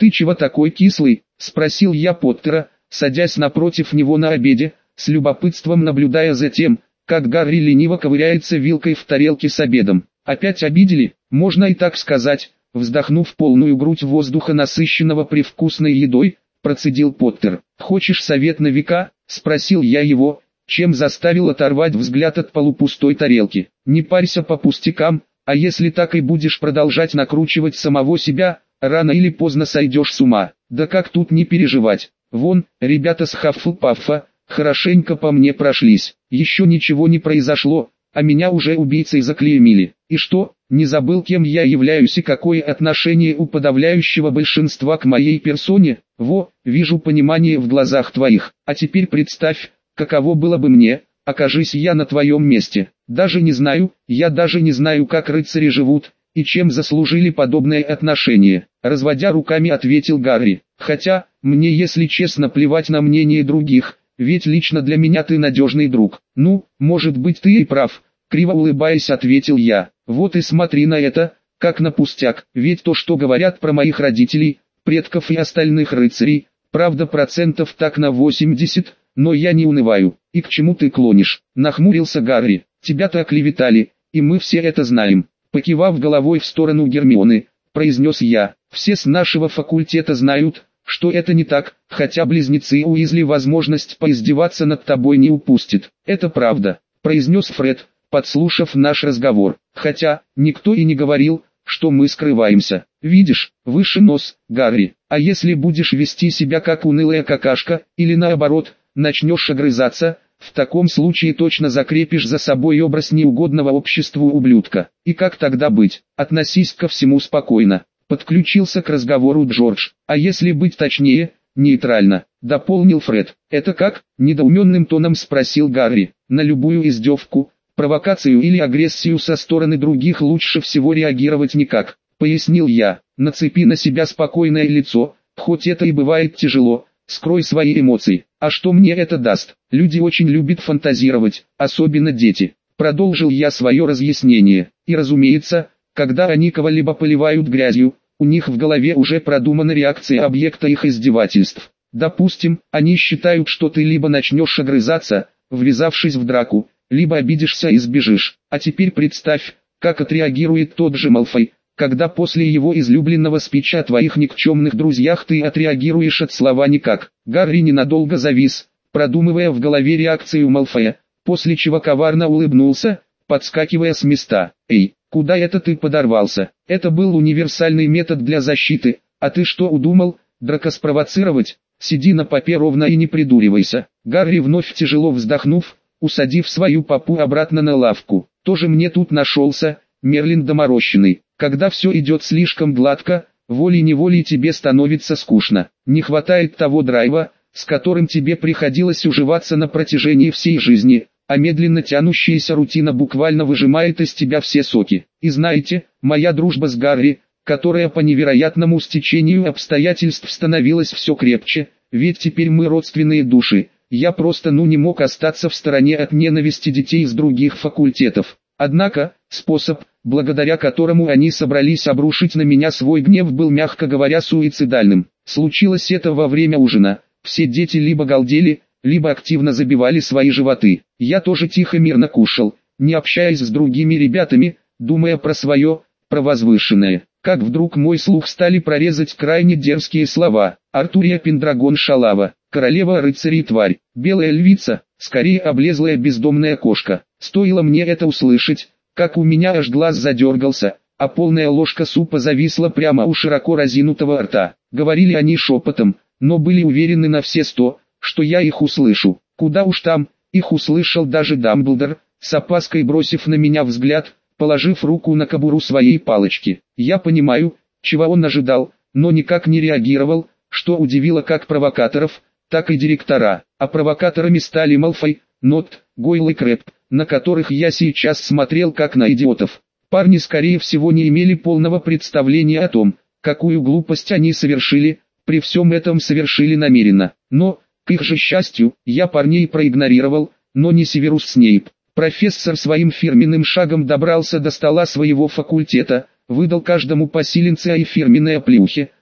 «Ты чего такой кислый?» – спросил я Поттера, садясь напротив него на обеде, с любопытством наблюдая за тем, как Гарри лениво ковыряется вилкой в тарелке с обедом. «Опять обидели? Можно и так сказать», – вздохнув полную грудь воздуха, насыщенного привкусной едой, процедил Поттер. «Хочешь совет на века?» – спросил я его, чем заставил оторвать взгляд от полупустой тарелки. «Не парься по пустякам, а если так и будешь продолжать накручивать самого себя, рано или поздно сойдешь с ума. Да как тут не переживать? Вон, ребята с Хаффлпаффа хорошенько по мне прошлись. Еще ничего не произошло, а меня уже убийцей заклеймили. И что, не забыл, кем я являюсь и какое отношение у подавляющего большинства к моей персоне? Во, вижу понимание в глазах твоих. А теперь представь, каково было бы мне, окажись я на твоем месте. Я даже не знаю, как рыцари живут, и чем заслужили подобное отношение», — разводя руками, ответил Гарри. «Хотя, мне, если честно, плевать на мнение других, ведь лично для меня ты надежный друг». «Ну, может быть, ты и прав», — криво улыбаясь, ответил я. «Вот и смотри на это, как на пустяк, ведь то, что говорят про моих родителей, предков и остальных рыцарей, правда процентов так на 80, но я не унываю». «И к чему ты клонишь?» — нахмурился Гарри. «Тебя-то оклеветали, и мы все это знаем». Покивав головой в сторону Гермионы, произнес я: «Все с нашего факультета знают, что это не так, хотя близнецы Уизли возможность поиздеваться над тобой не упустит». «Это правда», — произнес Фред, подслушав наш разговор. «Хотя, никто и не говорил, что мы скрываемся. Видишь, выше нос, Гарри, а если будешь вести себя как унылая какашка, или наоборот, начнешь огрызаться, в таком случае точно закрепишь за собой образ неугодного обществу ублюдка. И как тогда быть? Относись ко всему спокойно». Подключился к разговору Джордж. «А если быть точнее, нейтрально», — дополнил Фред. «Это как?» — недоуменным тоном спросил Гарри. «На любую издевку, провокацию или агрессию со стороны других лучше всего реагировать никак», — пояснил я. «Нацепи на себя спокойное лицо, хоть это и бывает тяжело, скрой свои эмоции. А что мне это даст? Люди очень любят фантазировать, особенно дети». Продолжил я свое разъяснение. И разумеется, когда они кого-либо поливают грязью, у них в голове уже продумана реакция объекта их издевательств. Допустим, они считают, что ты либо начнешь огрызаться, ввязавшись в драку, либо обидишься и сбежишь. А теперь представь, как отреагирует тот же Малфой, когда после его излюбленного спича о твоих никчемных друзьях ты отреагируешь от слова «никак». Гарри ненадолго завис, продумывая в голове реакцию Малфоя, после чего коварно улыбнулся, подскакивая с места. «Эй, куда это ты подорвался? Это был универсальный метод для защиты, а ты что удумал, драка спровоцировать? Сиди на попе ровно и не придуривайся». Гарри, вновь тяжело вздохнув, усадив свою попу обратно на лавку. «Тоже мне тут нашелся, Мерлин доморощенный. Когда все идет слишком гладко, волей-неволей тебе становится скучно. Не хватает того драйва, с которым тебе приходилось уживаться на протяжении всей жизни, а медленно тянущаяся рутина буквально выжимает из тебя все соки. И знаете, моя дружба с Гарри, которая по невероятному стечению обстоятельств становилась все крепче, ведь теперь мы родственные души, я просто не мог остаться в стороне от ненависти детей из других факультетов. Однако, способ, благодаря которому они собрались обрушить на меня свой гнев, был, мягко говоря, суицидальным. Случилось это во время ужина. Все дети либо галдели, либо активно забивали свои животы. Я тоже тихо мирно кушал, не общаясь с другими ребятами, думая про свое, про возвышенное. Как вдруг мой слух стали прорезать крайне дерзкие слова: «Артурия Пендрагон Шалава, королева рыцарей тварь, белая львица, скорее облезлая бездомная кошка». Стоило мне это услышать, как у меня аж глаз задергался, а полная ложка супа зависла прямо у широко разинутого рта. Говорили они шепотом, но были уверены на все 100, что я их услышу. Куда уж там, их услышал даже Дамблдор, с опаской бросив на меня взгляд, положив руку на кобуру своей палочки. Я понимаю, чего он ожидал, но никак не реагировал, что удивило как провокаторов, так и директора. А провокаторами стали Малфой, Нот, Гойл и Крэб, на которых я сейчас смотрел как на идиотов. Парни, скорее всего, не имели полного представления о том, какую глупость они совершили, при всем этом совершили намеренно. Но, к их же счастью, я парней проигнорировал, но не Северус Снейп. Профессор своим фирменным шагом добрался до стола своего факультета, выдал каждому по силенце и фирменной оплеухе,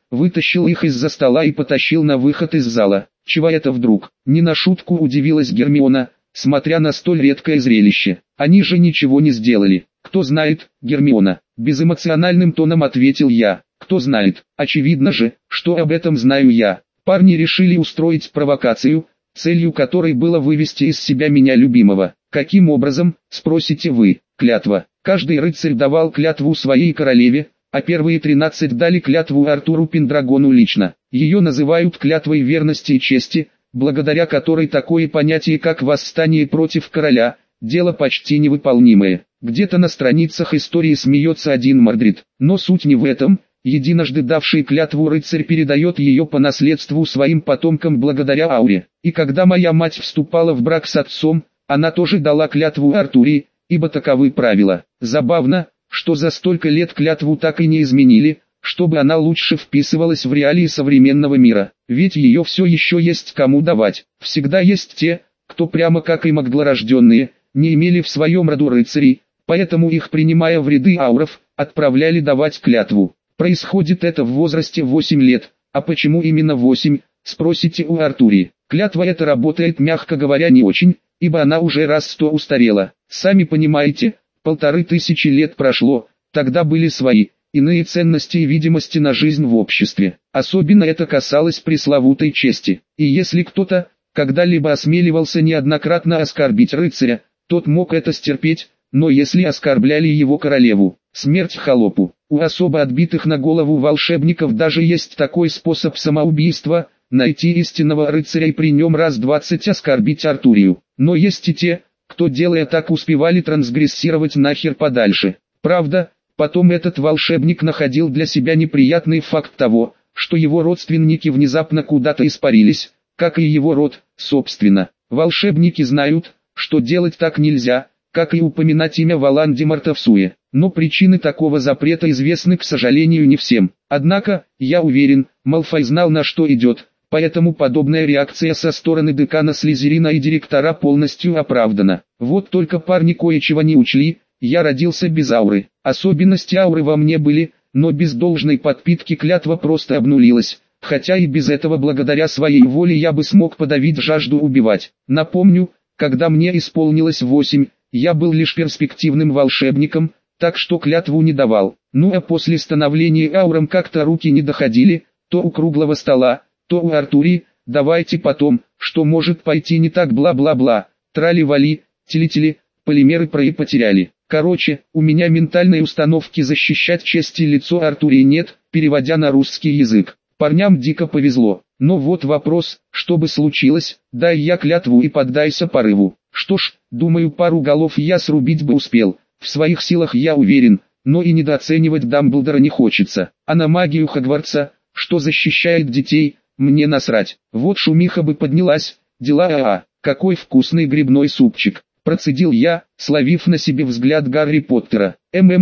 вытащил их из-за стола и потащил на выход из зала. Чего это вдруг? Не на шутку удивилась Гермиона, смотря на столь редкое зрелище. Они же ничего не сделали. Кто знает, Гермиона, безэмоциональным тоном ответил я. Кто знает, очевидно же, что об этом знаю я. Парни решили устроить провокацию, целью которой было вывести из себя меня любимого. Каким образом, спросите вы? Клятва. Каждый рыцарь давал клятву своей королеве, а первые 13 дали клятву Артуру Пендрагону лично. Ее называют клятвой верности и чести, благодаря которой такое понятие как восстание против короля, дело почти невыполнимое. Где-то на страницах истории смеется один Мордрид, но суть не в этом. Единожды давший клятву рыцарь передает ее по наследству своим потомкам благодаря ауре. И когда моя мать вступала в брак с отцом, она тоже дала клятву Артуре, ибо таковы правила. Забавно, что за столько лет клятву так и не изменили, чтобы она лучше вписывалась в реалии современного мира. Ведь ее все еще есть кому давать. Всегда есть те, кто прямо как и моглорожденные, не имели в своем роду рыцарей, поэтому их, принимая в ряды ауров, отправляли давать клятву. Происходит это в возрасте 8 лет, а почему именно 8, спросите у Артури. Клятва эта работает, мягко говоря, не очень, ибо она уже раз 100 устарела. Сами понимаете, 1500 лет прошло, тогда были свои, иные ценности и видимости на жизнь в обществе. Особенно это касалось пресловутой чести. И если кто-то когда-либо осмеливался неоднократно оскорбить рыцаря, тот мог это стерпеть, но если оскорбляли его королеву, смерть холопу. У особо отбитых на голову волшебников даже есть такой способ самоубийства – найти истинного рыцаря и при нем раз 20 оскорбить Артурию. Но есть и те, кто, делая так, успевали трансгрессировать нахер подальше. Правда, потом этот волшебник находил для себя неприятный факт того, что его родственники внезапно куда-то испарились, как и его род, собственно. Волшебники знают, что делать так нельзя, как и упоминать имя Волан-де-Морта в суе. Но причины такого запрета известны, к сожалению, не всем. Однако, я уверен, Малфой знал, на что идет, поэтому подобная реакция со стороны декана Слизерина и директора полностью оправдана. Вот только парни кое-чего не учли, я родился без ауры. Особенности ауры во мне были, но без должной подпитки клятва просто обнулилась. Хотя и без этого благодаря своей воле я бы смог подавить жажду убивать. Напомню, когда мне исполнилось 8, я был лишь перспективным волшебником, так что клятву не давал. Ну а после становления ауром как-то руки не доходили, то у круглого стола, то у Артури, давайте потом, что может пойти не так, бла-бла-бла, трали-вали, телетели, полимеры потеряли. Короче, у меня ментальной установки защищать честь и лицо Артури нет, переводя на русский язык. Парням дико повезло. Но вот вопрос, что бы случилось, дай я клятву и поддайся порыву. Что ж, думаю, пару голов я срубить бы успел. В своих силах я уверен, но и недооценивать Дамблдора не хочется. А на магию Хогвартса, что защищает детей, мне насрать. Вот шумиха бы поднялась, дела какой вкусный грибной супчик. Процедил я, словив на себе взгляд Гарри Поттера.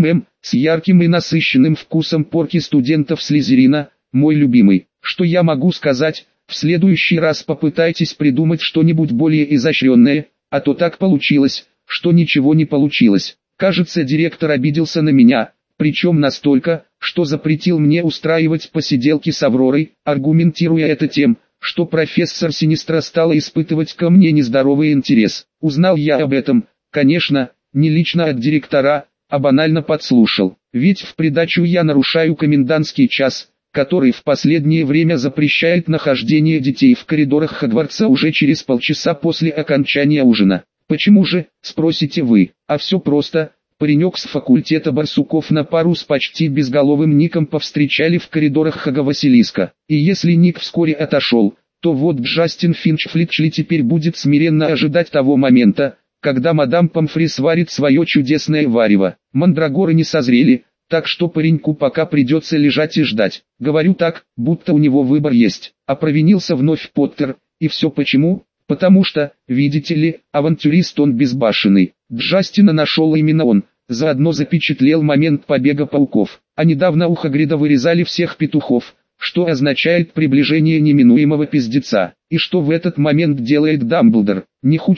С ярким и насыщенным вкусом порки студентов Слизерина, мой любимый. Что я могу сказать, в следующий раз попытайтесь придумать что-нибудь более изощренное, а то так получилось, что ничего не получилось. Кажется, директор обиделся на меня, причем настолько, что запретил мне устраивать посиделки с Авророй, аргументируя это тем, что профессор Синистра стала испытывать ко мне нездоровый интерес. Узнал я об этом, конечно, не лично от директора, а банально подслушал. Ведь в придачу я нарушаю комендантский час, который в последнее время запрещает нахождение детей в коридорах Хогвартса уже через полчаса после окончания ужина. Почему же, спросите вы? А все просто. Паренек с факультета барсуков на пару с почти безголовым Ником повстречали в коридорах Хога-Василиска. И если Ник вскоре отошел, то вот Джастин Финч-Флитчли теперь будет смиренно ожидать того момента, когда мадам Помфри сварит свое чудесное варево. Мандрагоры не созрели, так что пареньку пока придется лежать и ждать. Говорю так, будто у него выбор есть. А провинился вновь Поттер, и все почему? Потому что, видите ли, авантюрист он безбашенный. Джастина нашел именно он, заодно запечатлел момент побега пауков. А недавно у Хагрида вырезали всех петухов, что означает приближение неминуемого пиздеца. И что в этот момент делает Дамблдор? Нихучего.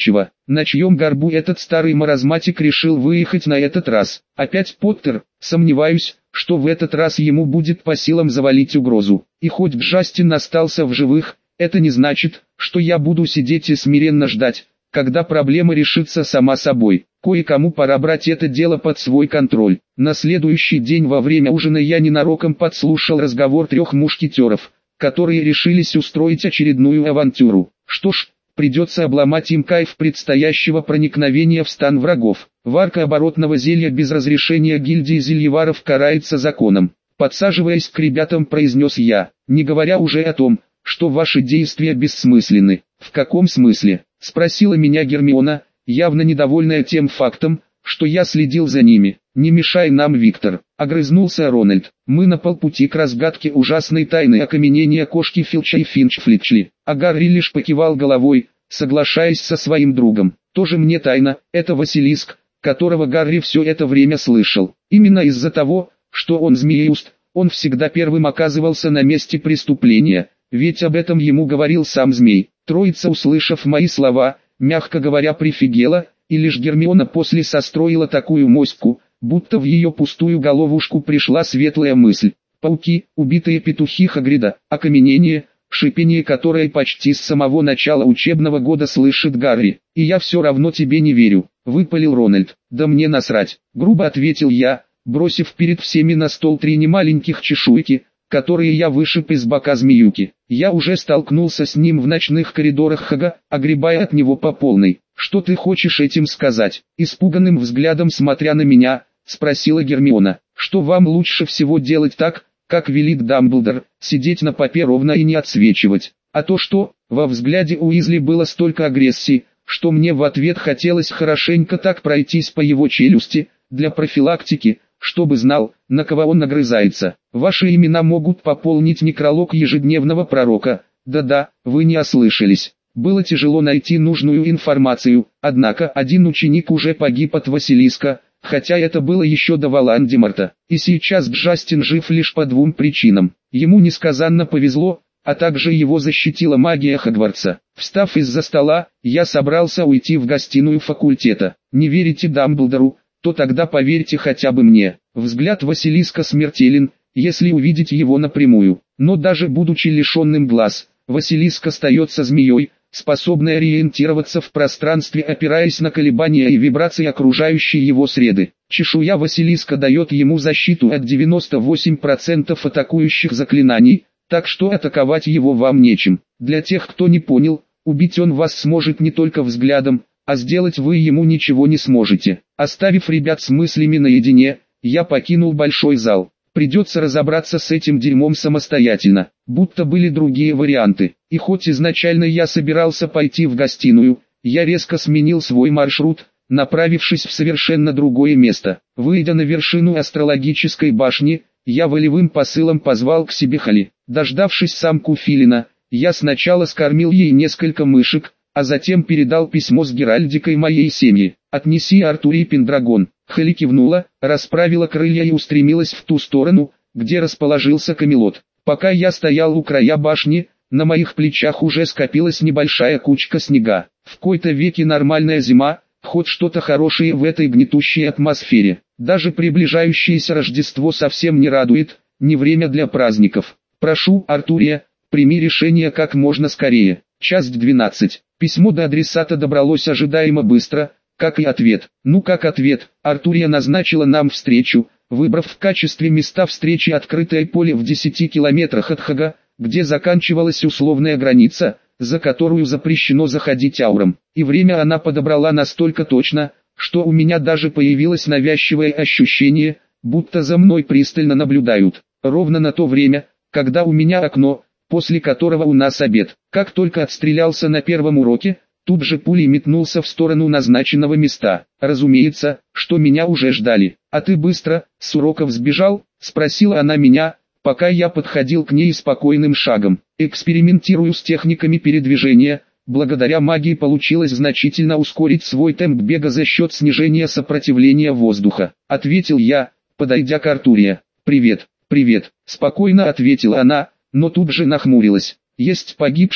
на чьем горбу этот старый маразматик решил выехать на этот раз. Опять Поттер, сомневаюсь, что в этот раз ему будет по силам завалить угрозу. И хоть Джастин остался в живых, это не значит, что я буду сидеть и смиренно ждать, когда проблема решится сама собой. Кое-кому пора брать это дело под свой контроль. На следующий день во время ужина я ненароком подслушал разговор 3 мушкетеров, которые решились устроить очередную авантюру. Что ж, придется обломать им кайф предстоящего проникновения в стан врагов. Варка оборотного зелья без разрешения гильдии зельеваров карается законом. Подсаживаясь к ребятам, произнес я, не говоря уже о том, что ваши действия бессмысленны. В каком смысле? Спросила меня Гермиона, явно недовольная тем фактом, что я следил за ними. «Не мешай нам, Виктор», — огрызнулся Рональд. «Мы на полпути к разгадке ужасной тайны окаменения кошки Филча и Финч-Флетчли». А Гарри лишь покивал головой, соглашаясь со своим другом. «Тоже мне тайна, это Василиск, которого Гарри все это время слышал. Именно из-за того, что он змееуст, он всегда первым оказывался на месте преступления, ведь об этом ему говорил сам змей». Троица, услышав мои слова, мягко говоря, прифигела, и лишь Гермиона после состроила такую моську, будто в ее пустую головушку пришла светлая мысль. Пауки, убитые петухи Хагрида, окаменение, шипение которое почти с самого начала учебного года слышит Гарри. «И я все равно тебе не верю», — выпалил Рональд. «Да мне насрать», — грубо ответил я, бросив перед всеми на стол 3 немаленьких чешуйки, которые я вышиб из бока змеюки. Я уже столкнулся с ним в ночных коридорах Хага, огребая от него по полной. «Что ты хочешь этим сказать?» Испуганным взглядом смотря на меня, спросила Гермиона. «Что вам лучше всего делать так, как велит Дамблдор, сидеть на попе ровно и не отсвечивать? А то что?» Во взгляде Уизли было столько агрессии, что мне в ответ хотелось хорошенько так пройтись по его челюсти, для профилактики, чтобы знал, на кого он нагрызается. «Ваши имена могут пополнить некролог ежедневного пророка». Да-да, вы не ослышались. Было тяжело найти нужную информацию, однако один ученик уже погиб от Василиска, хотя это было еще до Волан-де-Морта. И сейчас Джастин жив лишь по 2 причинам. Ему несказанно повезло, а также его защитила магия Хогвартса. Встав из-за стола, я собрался уйти в гостиную факультета. Не верите Дамблдору? То тогда поверьте хотя бы мне. Взгляд Василиска смертелен, если увидеть его напрямую. Но даже будучи лишенным глаз, Василиск остается змеей, способной ориентироваться в пространстве, опираясь на колебания и вибрации окружающей его среды. Чешуя Василиска дает ему защиту от 98% атакующих заклинаний, так что атаковать его вам нечем. Для тех, кто не понял, убить он вас сможет не только взглядом, а сделать вы ему ничего не сможете. Оставив ребят с мыслями наедине, я покинул большой зал. Придется разобраться с этим дерьмом самостоятельно, будто были другие варианты. И хоть изначально я собирался пойти в гостиную, я резко сменил свой маршрут, направившись в совершенно другое место. Выйдя на вершину астрологической башни, я волевым посылом позвал к себе Холли. Дождавшись самку Филина, я сначала скормил ей несколько мышек, а затем передал письмо с геральдикой моей семьи. «Отнеси Артуре Пендрагон». Холли кивнула, расправила крылья и устремилась в ту сторону, где расположился Камелот. Пока я стоял у края башни, на моих плечах уже скопилась небольшая кучка снега. В кои-то веки нормальная зима, хоть что-то хорошее в этой гнетущей атмосфере. Даже приближающееся Рождество совсем не радует, не время для праздников. «Прошу, Артурия, прими решение как можно скорее». Часть 12. Письмо до адресата добралось ожидаемо быстро, как и ответ. Ну как ответ, Артурия назначила нам встречу, выбрав в качестве места встречи открытое поле в 10 километрах от Хага, где заканчивалась условная граница, за которую запрещено заходить аурам. И время она подобрала настолько точно, что у меня даже появилось навязчивое ощущение, будто за мной пристально наблюдают. Ровно на то время, когда у меня окно, после которого у нас обед. Как только отстрелялся на первом уроке, тут же пулей метнулся в сторону назначенного места. Разумеется, что меня уже ждали. «А ты быстро, с уроков сбежал?» — спросила она меня, пока я подходил к ней спокойным шагом. «Экспериментирую с техниками передвижения. Благодаря магии получилось значительно ускорить свой темп бега за счет снижения сопротивления воздуха», — ответил я, подойдя к Артурия. «Привет», — спокойно ответила она, но тут же нахмурилась. «Есть погибшие»,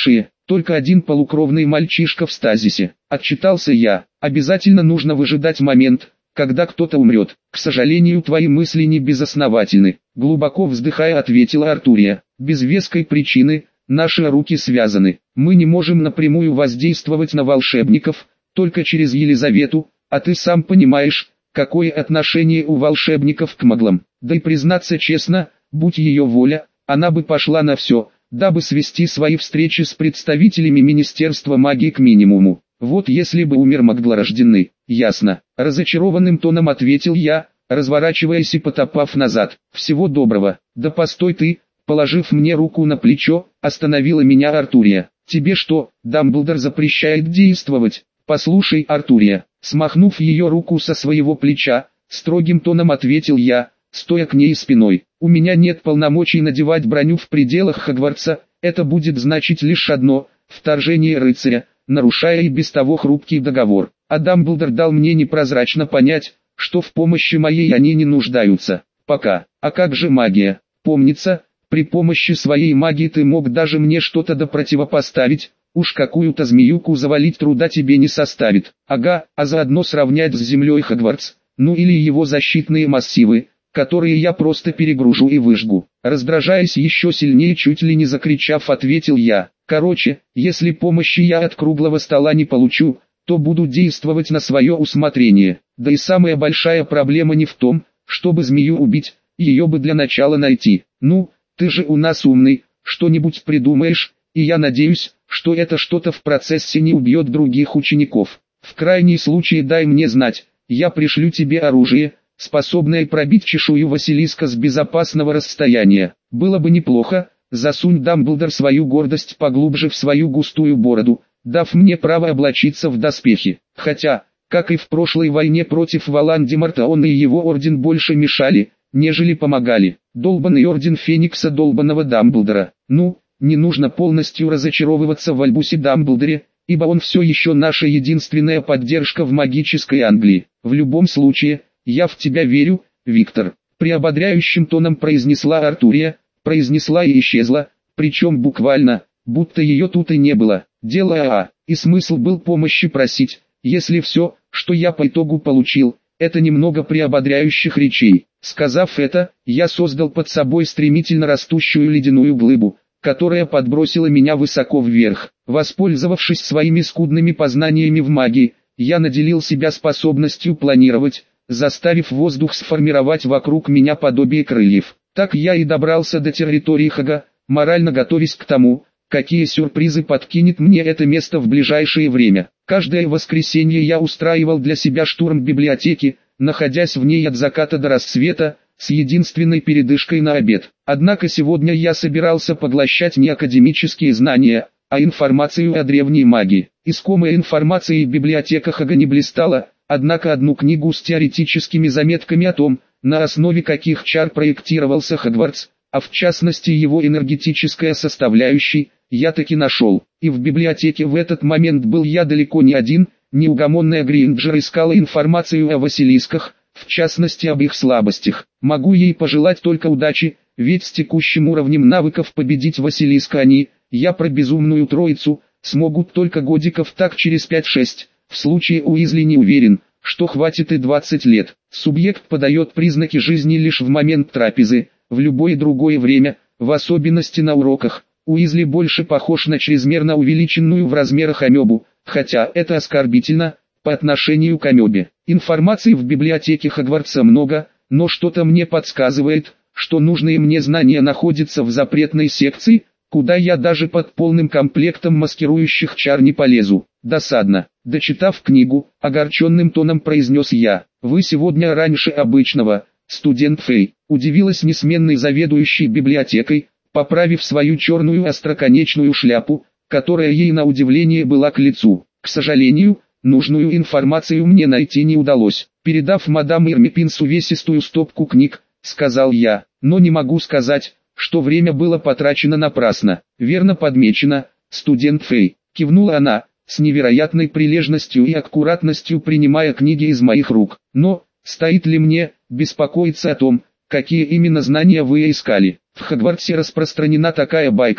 только один полукровный мальчишка в стазисе. Отчитался я. Обязательно нужно выжидать момент, когда кто-то умрет. К сожалению, твои мысли не безосновательны. Глубоко вздыхая, ответила Артурия. Без веской причины, наши руки связаны. Мы не можем напрямую воздействовать на волшебников, только через Елизавету, а ты сам понимаешь, какое отношение у волшебников к маглам. Да и признаться честно, будь ее воля, она бы пошла на все, дабы свести свои встречи с представителями Министерства магии к минимуму. Вот если бы умер Магдлорожденный, ясно. Разочарованным тоном ответил я, разворачиваясь и потопав назад. Всего доброго. Да постой ты, положив мне руку на плечо, остановила меня Артурия. Тебе что, Дамблдор запрещает действовать? Послушай, Артурия, смахнув ее руку со своего плеча, строгим тоном ответил я, стоя к ней спиной. У меня нет полномочий надевать броню в пределах Хогвартса, это будет значить лишь одно – вторжение рыцаря, нарушая и без того хрупкий договор. А Дамблдор дал мне непрозрачно понять, что в помощи моей они не нуждаются. Пока. А как же магия? Помнится, при помощи своей магии ты мог даже мне что-то противопоставить, уж какую-то змеюку завалить труда тебе не составит. Ага, а заодно сравнять с землей Хогвартс, ну или его защитные массивы, которые я просто перегружу и выжгу. Раздражаясь еще сильнее, чуть ли не закричав, ответил я. Короче, если помощи я от круглого стола не получу, то буду действовать на свое усмотрение. Да и самая большая проблема не в том, чтобы змею убить, ее бы для начала найти. Ну, ты же у нас умный, что-нибудь придумаешь, и я надеюсь, что это что-то в процессе не убьет других учеников. В крайний случай дай мне знать, я пришлю тебе оружие, способное пробить чешую Василиска с безопасного расстояния. Было бы неплохо, засунь Дамблдор свою гордость поглубже в свою густую бороду, дав мне право облачиться в доспехи. Хотя, как и в прошлой войне против Волан-де-Морта, он и его орден больше мешали, нежели помогали. Долбанный орден Феникса долбанного Дамблдора. Ну, не нужно полностью разочаровываться в Альбусе Дамблдоре, ибо он все еще наша единственная поддержка в магической Англии. В любом случае, я в тебя верю, Виктор. Приободряющим тоном произнесла Артурия, произнесла и исчезла, причем буквально, будто ее тут и не было. Дело и смысл был помощи просить, если все, что я по итогу получил, это немного приободряющих речей. Сказав это, я создал под собой стремительно растущую ледяную глыбу, которая подбросила меня высоко вверх. Воспользовавшись своими скудными познаниями в магии, я наделил себя способностью планировать, заставив воздух сформировать вокруг меня подобие крыльев. Так я и добрался до территории Хога, морально готовясь к тому, какие сюрпризы подкинет мне это место в ближайшее время. Каждое воскресенье я устраивал для себя штурм библиотеки, находясь в ней от заката до рассвета, с единственной передышкой на обед. Однако сегодня я собирался поглощать не академические знания, а информацию о древней магии. Искомая информация в библиотеках Хога не блистала, однако одну книгу с теоретическими заметками о том, на основе каких чар проектировался Хогвартс, а в частности его энергетическая составляющая, я таки нашел. И в библиотеке в этот момент был я далеко не один, неугомонная Гринджер искала информацию о Василисках, в частности об их слабостях. Могу ей пожелать только удачи, ведь с текущим уровнем навыков победить Василиска они, я про безумную троицу, смогут только годиков так через 5-6. В случае Уизли не уверен, что хватит и 20 лет. Субъект подает признаки жизни лишь в момент трапезы, в любое другое время, в особенности на уроках. Уизли больше похож на чрезмерно увеличенную в размерах амебу, хотя это оскорбительно по отношению к амебе. Информации в библиотеке Хогвартса много, но что-то мне подсказывает, что нужные мне знания находятся в запретной секции, куда я даже под полным комплектом маскирующих чар не полезу. Досадно. Дочитав книгу, огорченным тоном произнес я: «Вы сегодня раньше обычного, студент Фей», удивилась несменный заведующий библиотекой, поправив свою черную остроконечную шляпу, которая ей на удивление была к лицу. К сожалению, нужную информацию мне найти не удалось. Передав мадам Ирмипинс увесистую стопку книг, сказал я, но не могу сказать, что время было потрачено напрасно. Верно подмечено, студент Фей, кивнула она, с невероятной прилежностью и аккуратностью принимая книги из моих рук. Но, стоит ли мне беспокоиться о том, какие именно знания вы искали? В Хогвартсе распространена такая байка,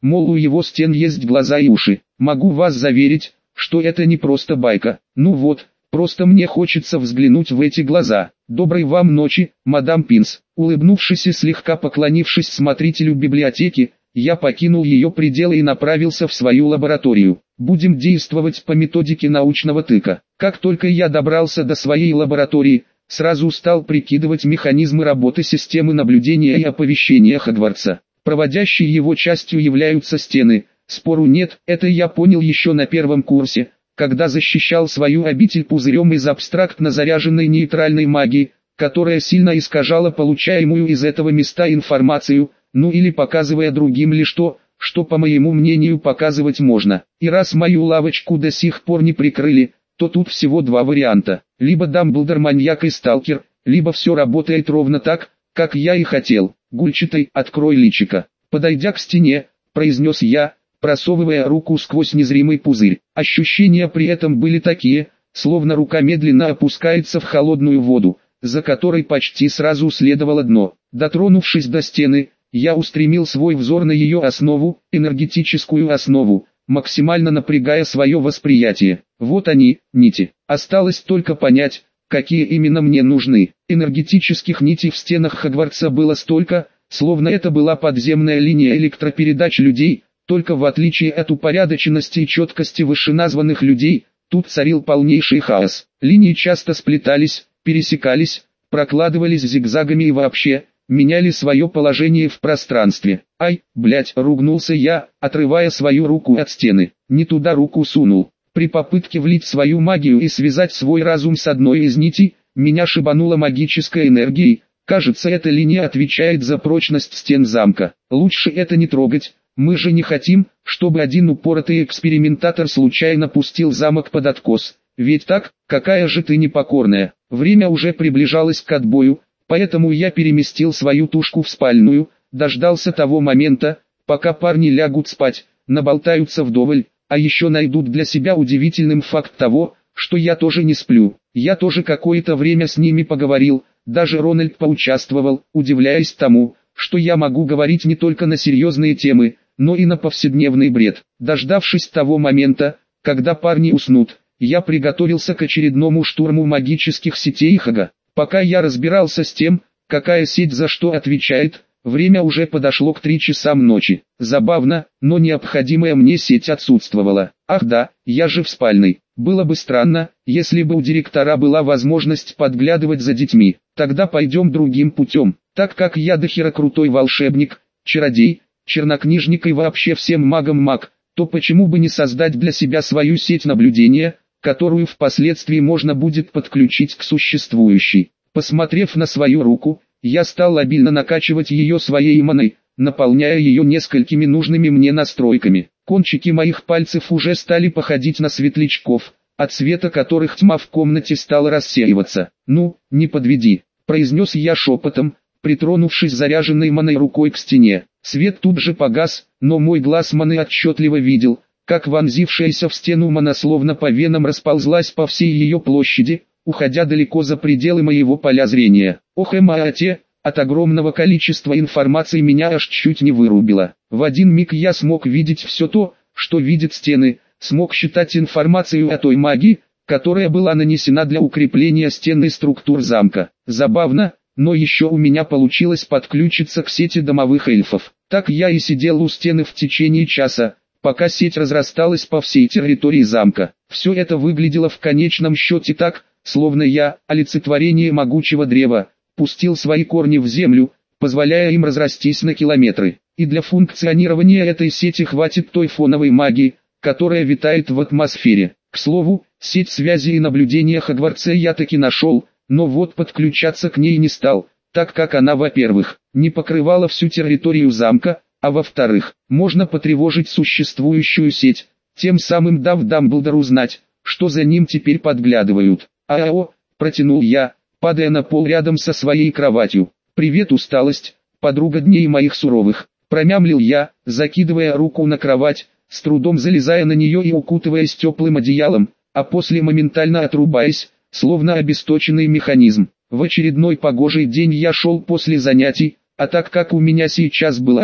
мол у его стен есть глаза и уши. Могу вас заверить, что это не просто байка. Ну вот, просто мне хочется взглянуть в эти глаза. Доброй вам ночи, мадам Пинс. Улыбнувшись и слегка поклонившись смотрителю библиотеки, я покинул ее пределы и направился в свою лабораторию. Будем действовать по методике научного тыка. Как только я добрался до своей лаборатории, сразу стал прикидывать механизмы работы системы наблюдения и оповещения Хогвартса. Проводящей его частью являются стены. Спору нет, это я понял еще на первом курсе, когда защищал свою обитель пузырем из абстрактно заряженной нейтральной магии, которая сильно искажала получаемую из этого места информацию, ну или показывая другим лишь то, что по моему мнению показывать можно. И раз мою лавочку до сих пор не прикрыли, то тут всего два варианта. Либо Дамблдор маньяк и сталкер, либо все работает ровно так, как я и хотел. Гульчатай, открой личико. Подойдя к стене, произнес я, просовывая руку сквозь незримый пузырь. Ощущения при этом были такие, словно рука медленно опускается в холодную воду, за которой почти сразу следовало дно. Дотронувшись до стены, я устремил свой взор на ее основу, энергетическую основу, максимально напрягая свое восприятие. Вот они, нити. Осталось только понять, какие именно мне нужны. Энергетических нитей в стенах Хогвартса было столько, словно это была подземная линия электропередач людей, только в отличие от упорядоченности и четкости вышеназванных людей, тут царил полнейший хаос. Линии часто сплетались, пересекались, прокладывались зигзагами и вообще меняли свое положение в пространстве. Ай, блять, ругнулся я, отрывая свою руку от стены. Не туда руку сунул. При попытке влить свою магию и связать свой разум с одной из нитей, меня шибануло магической энергией. Кажется, эта линия отвечает за прочность стен замка. Лучше это не трогать. Мы же не хотим, чтобы один упоротый экспериментатор случайно пустил замок под откос. Ведь так, какая же ты непокорная. Время уже приближалось к отбою. Поэтому я переместил свою тушку в спальную, дождался того момента, пока парни лягут спать, наболтаются вдоволь, а еще найдут для себя удивительным факт того, что я тоже не сплю. Я тоже какое-то время с ними поговорил, даже Рональд поучаствовал, удивляясь тому, что я могу говорить не только на серьезные темы, но и на повседневный бред. Дождавшись того момента, когда парни уснут, я приготовился к очередному штурму магических сетей Хога. Пока я разбирался с тем, какая сеть за что отвечает, время уже подошло к 3 часам ночи. Забавно, но необходимая мне сеть отсутствовала. Ах да, я же в спальной. Было бы странно, если бы у директора была возможность подглядывать за детьми. Тогда пойдем другим путем. Так как я дохера крутой волшебник, чародей, чернокнижник и вообще всем магом маг, то почему бы не создать для себя свою сеть наблюдения, которую впоследствии можно будет подключить к существующей. Посмотрев на свою руку, я стал обильно накачивать ее своей маной, наполняя ее несколькими нужными мне настройками. Кончики моих пальцев уже стали походить на светлячков, от света которых тьма в комнате стала рассеиваться. «Ну, не подведи», — произнес я шепотом, притронувшись заряженной маной рукой к стене. Свет тут же погас, но мой глаз маны отчетливо видел, как вонзившаяся в стену мана словно по венам расползлась по всей ее площади, уходя далеко за пределы моего поля зрения. Ох и маате, от огромного количества информации меня аж чуть не вырубило. В один миг я смог видеть все то, что видят стены, смог считать информацию о той магии, которая была нанесена для укрепления стен и структур замка. Забавно, но еще у меня получилось подключиться к сети домовых эльфов. Так я и сидел у стены в течение часа, пока сеть разрасталась по всей территории замка. Все это выглядело в конечном счете так, словно я, олицетворение могучего древа, пустил свои корни в землю, позволяя им разрастись на километры. И для функционирования этой сети хватит той фоновой магии, которая витает в атмосфере. К слову, сеть связи и наблюдения Хогвартса я таки нашел, но вот подключаться к ней не стал, так как она, во-первых, не покрывала всю территорию замка, а во-вторых, можно потревожить существующую сеть, тем самым дав Дамблдору знать, что за ним теперь подглядывают. «Ау!» – протянул я, падая на пол рядом со своей кроватью. «Привет, усталость, подруга дней моих суровых», – промямлил я, закидывая руку на кровать, с трудом залезая на нее и укутываясь теплым одеялом, а после моментально отрубаясь, словно обесточенный механизм. В очередной погожий день я шел после занятий, а так как у меня сейчас было окно,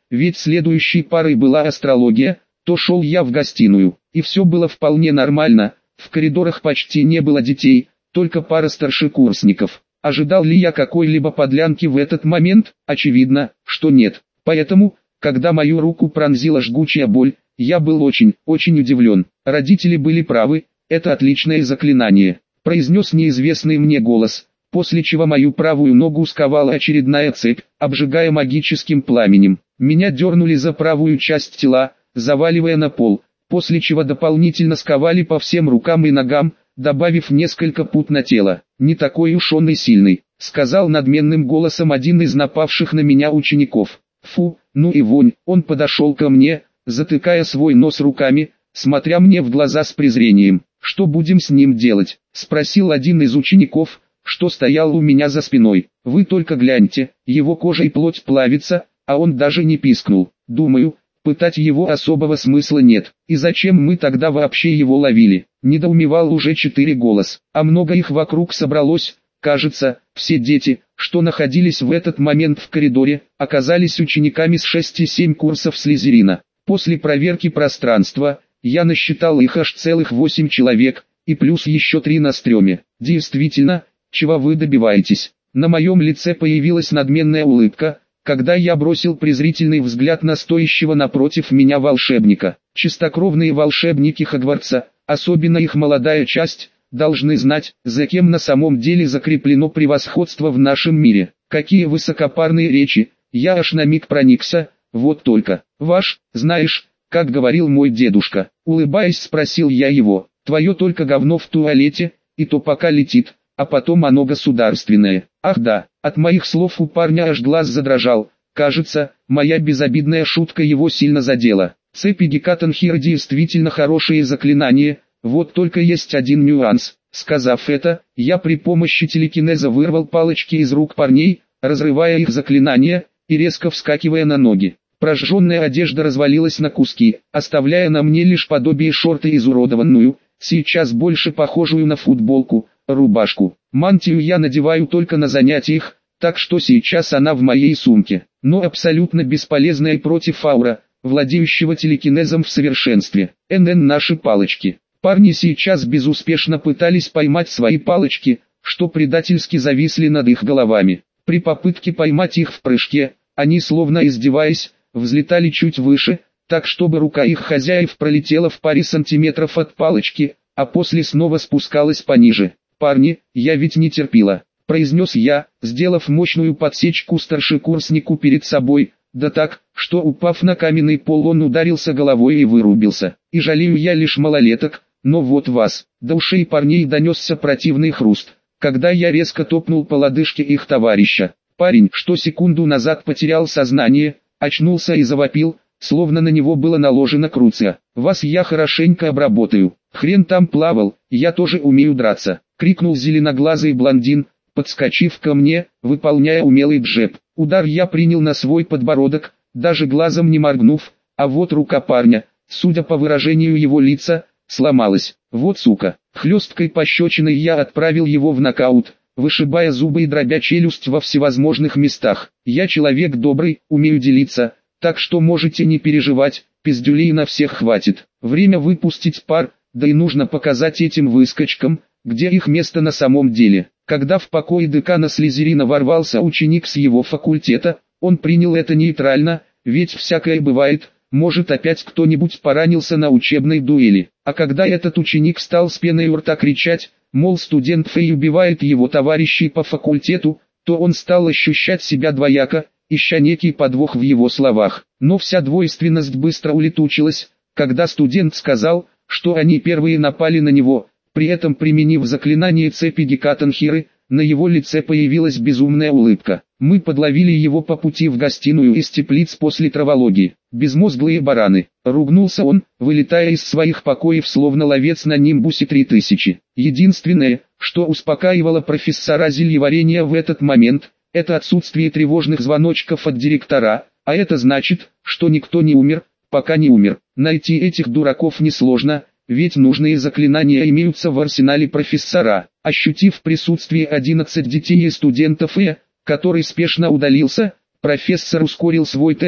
ведь следующей парой была астрология, то шел я в гостиную, и все было вполне нормально, в коридорах почти не было детей, только пара старшекурсников. Ожидал ли я какой-либо подлянки в этот момент? Очевидно, что нет. Поэтому, когда мою руку пронзила жгучая боль, я был очень удивлен. Родители были правы, это отличное заклинание, произнес неизвестный мне голос, после чего мою правую ногу сковала очередная цепь, обжигая магическим пламенем. Меня дернули за правую часть тела, заваливая на пол, после чего дополнительно сковали по всем рукам и ногам, добавив несколько пут на тело. «Не такой уж он и сильный», — сказал надменным голосом один из напавших на меня учеников. «Фу, ну и вонь». Он подошел ко мне, затыкая свой нос руками, смотря мне в глаза с презрением. «Что будем с ним делать?» — спросил один из учеников, что стоял у меня за спиной. «Вы только гляньте, его кожа и плоть плавится, а он даже не пискнул. Думаю, пытать его особого смысла нет. И зачем мы тогда вообще его ловили?» Недоумевал уже 4 голос, а много их вокруг собралось. Кажется, все дети, что находились в этот момент в коридоре, оказались учениками с 6 и 7 курсов Слизерина. После проверки пространства, я насчитал их аж целых 8 человек, и плюс еще 3 на стреме. Действительно, чего вы добиваетесь? На моем лице появилась надменная улыбка, когда я бросил презрительный взгляд на стоящего напротив меня волшебника. Чистокровные волшебники Хогвартса, особенно их молодая часть, должны знать, за кем на самом деле закреплено превосходство в нашем мире. Какие высокопарные речи, я аж на миг проникся, вот только. «Ваш, знаешь, как говорил мой дедушка», улыбаясь спросил я его, «твое только говно в туалете, и то пока летит, а потом оно государственное». Ах да, от моих слов у парня аж глаз задрожал, кажется, моя безобидная шутка его сильно задела. Цепи Гекатанхира действительно хорошие заклинания, вот только есть один нюанс. Сказав это, я при помощи телекинеза вырвал палочки из рук парней, разрывая их заклинания, и резко вскакивая на ноги. Прожженная одежда развалилась на куски, оставляя на мне лишь подобие шорты изуродованную, сейчас больше похожую на футболку, рубашку. Мантию я надеваю только на занятиях, так что сейчас она в моей сумке, но абсолютно бесполезная против аура, владеющего телекинезом в совершенстве. Наши палочки. Парни сейчас безуспешно пытались поймать свои палочки, что предательски зависли над их головами. При попытке поймать их в прыжке, они словно издеваясь, взлетали чуть выше, так чтобы рука их хозяев пролетела в паре сантиметров от палочки, а после снова спускалась пониже. «Парни, я ведь не терпила», — произнес я, сделав мощную подсечку старшекурснику перед собой, да так, что упав на каменный пол он ударился головой и вырубился. И жалею я лишь малолеток, но вот вас. До ушей парней донесся противный хруст, когда я резко топнул по лодыжке их товарища. Парень, что секунду назад потерял сознание, очнулся и завопил, словно на него было наложено круция. «Вас я хорошенько обработаю». «Хрен там плавал, я тоже умею драться», — крикнул зеленоглазый блондин, подскочив ко мне, выполняя умелый джеб. Удар я принял на свой подбородок, даже глазом не моргнув, а вот рука парня, судя по выражению его лица, сломалась. Вот сука. Хлесткой пощечиной я отправил его в нокаут, вышибая зубы и дробя челюсть во всевозможных местах. Я человек добрый, умею делиться, так что можете не переживать, пиздюлей на всех хватит. Время выпустить пар, да и нужно показать этим выскочкам, где их место на самом деле. Когда в покой декана Слизерина ворвался ученик с его факультета, он принял это нейтрально, ведь всякое бывает, может опять кто-нибудь поранился на учебной дуэли. А когда этот ученик стал с пеной у рта кричать, мол студент Фэй убивает его товарищей по факультету, то он стал ощущать себя двояко, ища некий подвох в его словах. Но вся двойственность быстро улетучилась, когда студент сказал, что они первые напали на него. При этом применив заклинание цепи Гекатанхиры, на его лице появилась безумная улыбка. Мы подловили его по пути в гостиную из теплиц после травологии. «Безмозглые бараны», — ругнулся он, вылетая из своих покоев словно ловец на нимбусе 3000. Единственное, что успокаивало профессора зельеварения в этот момент, это отсутствие тревожных звоночков от директора, а это значит, что никто не умер, пока не умер. Найти этих дураков несложно. Ведь нужные заклинания имеются в арсенале профессора. Ощутив присутствие 11 детей и студентов который спешно удалился, профессор ускорил свой темп,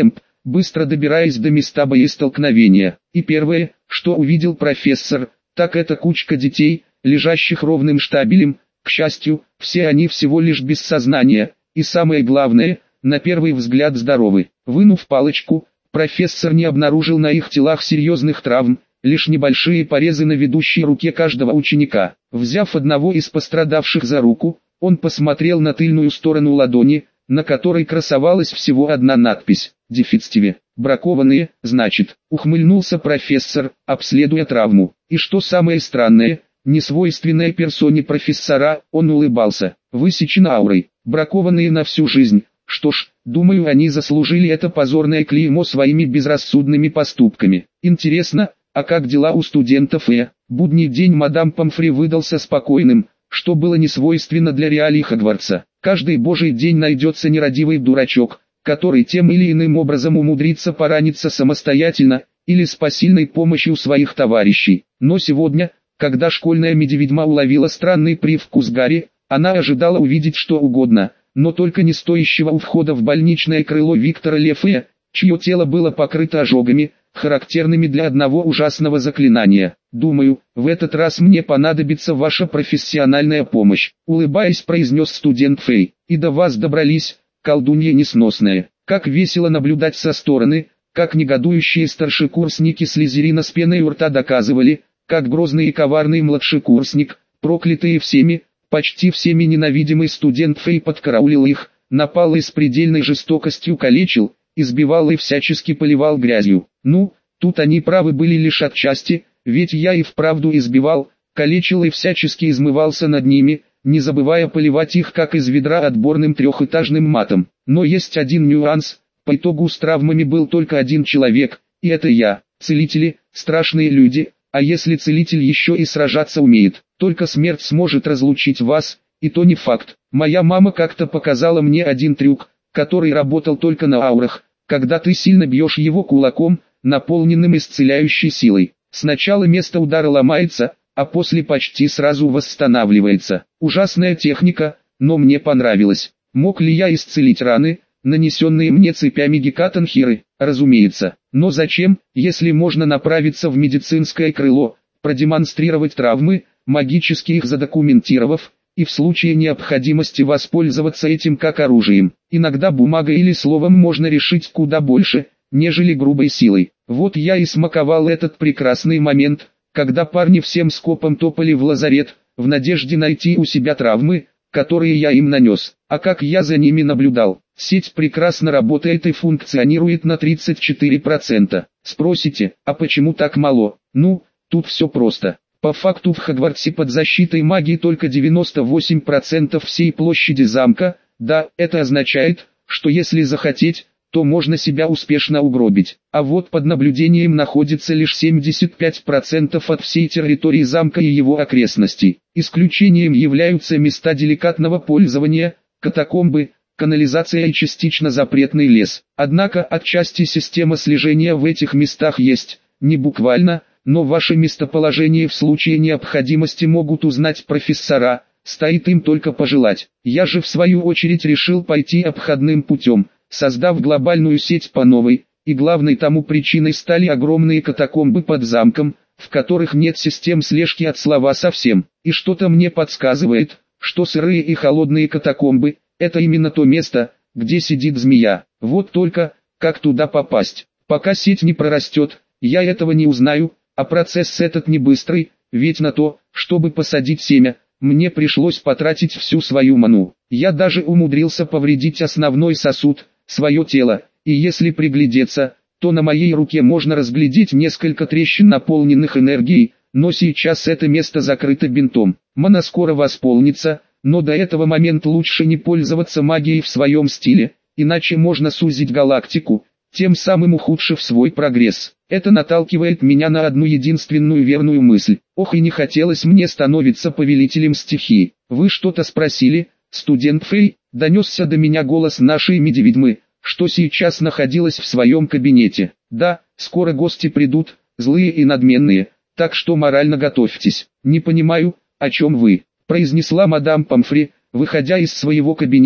быстро добираясь до места боестолкновения. И первое, что увидел профессор, так это кучка детей, лежащих ровным штабелем. К счастью, все они всего лишь без сознания, и самое главное, на первый взгляд здоровы. Вынув палочку, профессор не обнаружил на их телах серьезных травм, лишь небольшие порезы на ведущей руке каждого ученика. Взяв одного из пострадавших за руку, он посмотрел на тыльную сторону ладони, на которой красовалась всего одна надпись «Дефективе». «Бракованные, значит», ухмыльнулся профессор, обследуя травму. И что самое странное, несвойственное персоне профессора, он улыбался. «Высечены аурой, бракованные на всю жизнь. Что ж, думаю, они заслужили это позорное клеймо своими безрассудными поступками. Интересно, а как дела у студентов?» Будний день мадам Помфри выдался спокойным, что было несвойственно для реалий Хогвартса. Каждый божий день найдется нерадивый дурачок, который тем или иным образом умудрится пораниться самостоятельно, или с посильной помощью своих товарищей. Но сегодня, когда школьная медведьма уловила странный привкус Гарри, она ожидала увидеть что угодно, но только не стоящего у входа в больничное крыло Виктора Лефея, чье тело было покрыто ожогами, характерными для одного ужасного заклинания. «Думаю, в этот раз мне понадобится ваша профессиональная помощь», улыбаясь, произнес студент Фей. «И до вас добрались, колдунья несносная». Как весело наблюдать со стороны, как негодующие старшекурсники Слизерина с пеной у рта доказывали, как грозный и коварный младшекурсник, проклятые всеми, почти всеми ненавидимый студент Фей подкараулил их, напал и с предельной жестокостью калечил, избивал и всячески поливал грязью. Ну, тут они правы были лишь отчасти, ведь я и вправду избивал, калечил и всячески измывался над ними, не забывая поливать их как из ведра отборным трехэтажным матом. Но есть один нюанс, по итогу с травмами был только один человек, и это я. Целители – страшные люди, а если целитель еще и сражаться умеет, только смерть сможет разлучить вас, и то не факт. Моя мама как-то показала мне один трюк, который работал только на аурах, когда ты сильно бьешь его кулаком, наполненным исцеляющей силой. Сначала место удара ломается, а после почти сразу восстанавливается. Ужасная техника, но мне понравилось. Мог ли я исцелить раны, нанесенные мне цепями Гекатанхиры? Разумеется. Но зачем, если можно направиться в медицинское крыло, продемонстрировать травмы, магически их задокументировав, и в случае необходимости воспользоваться этим как оружием. Иногда бумагой или словом можно решить куда больше, нежели грубой силой. Вот я и смаковал этот прекрасный момент, когда парни всем скопом топали в лазарет, в надежде найти у себя травмы, которые я им нанес. А как я за ними наблюдал, сеть прекрасно работает и функционирует на 34%. Спросите, а почему так мало? Ну, тут все просто. По факту в Хогвартсе под защитой магии только 98% всей площади замка, да, это означает, что если захотеть, то можно себя успешно угробить. А вот под наблюдением находится лишь 75% от всей территории замка и его окрестностей. Исключением являются места деликатного пользования, катакомбы, канализация и частично запретный лес. Однако отчасти система слежения в этих местах есть, не буквально, но ваше местоположение в случае необходимости могут узнать профессора, стоит им только пожелать. Я же в свою очередь решил пойти обходным путем, создав глобальную сеть по новой, и главной тому причиной стали огромные катакомбы под замком, в которых нет систем слежки от слова совсем. И что-то мне подсказывает, что сырые и холодные катакомбы – это именно то место, где сидит змея. Вот только, как туда попасть? Пока сеть не прорастет, я этого не узнаю. А процесс этот не быстрый, ведь на то, чтобы посадить семя, мне пришлось потратить всю свою ману. Я даже умудрился повредить основной сосуд, свое тело, и если приглядеться, то на моей руке можно разглядеть несколько трещин, наполненных энергией, но сейчас это место закрыто бинтом. Мана скоро восполнится, но до этого момента лучше не пользоваться магией в своем стиле, иначе можно сузить галактику, тем самым ухудшив свой прогресс. Это наталкивает меня на одну единственную верную мысль. Ох, и не хотелось мне становиться повелителем стихии. Вы что-то спросили, студент Фей? Донесся до меня голос нашей медведьмы, что сейчас находилась в своем кабинете. Да, скоро гости придут, злые и надменные, так что морально готовьтесь. Не понимаю, о чем вы, произнесла мадам Помфри, выходя из своего кабинета,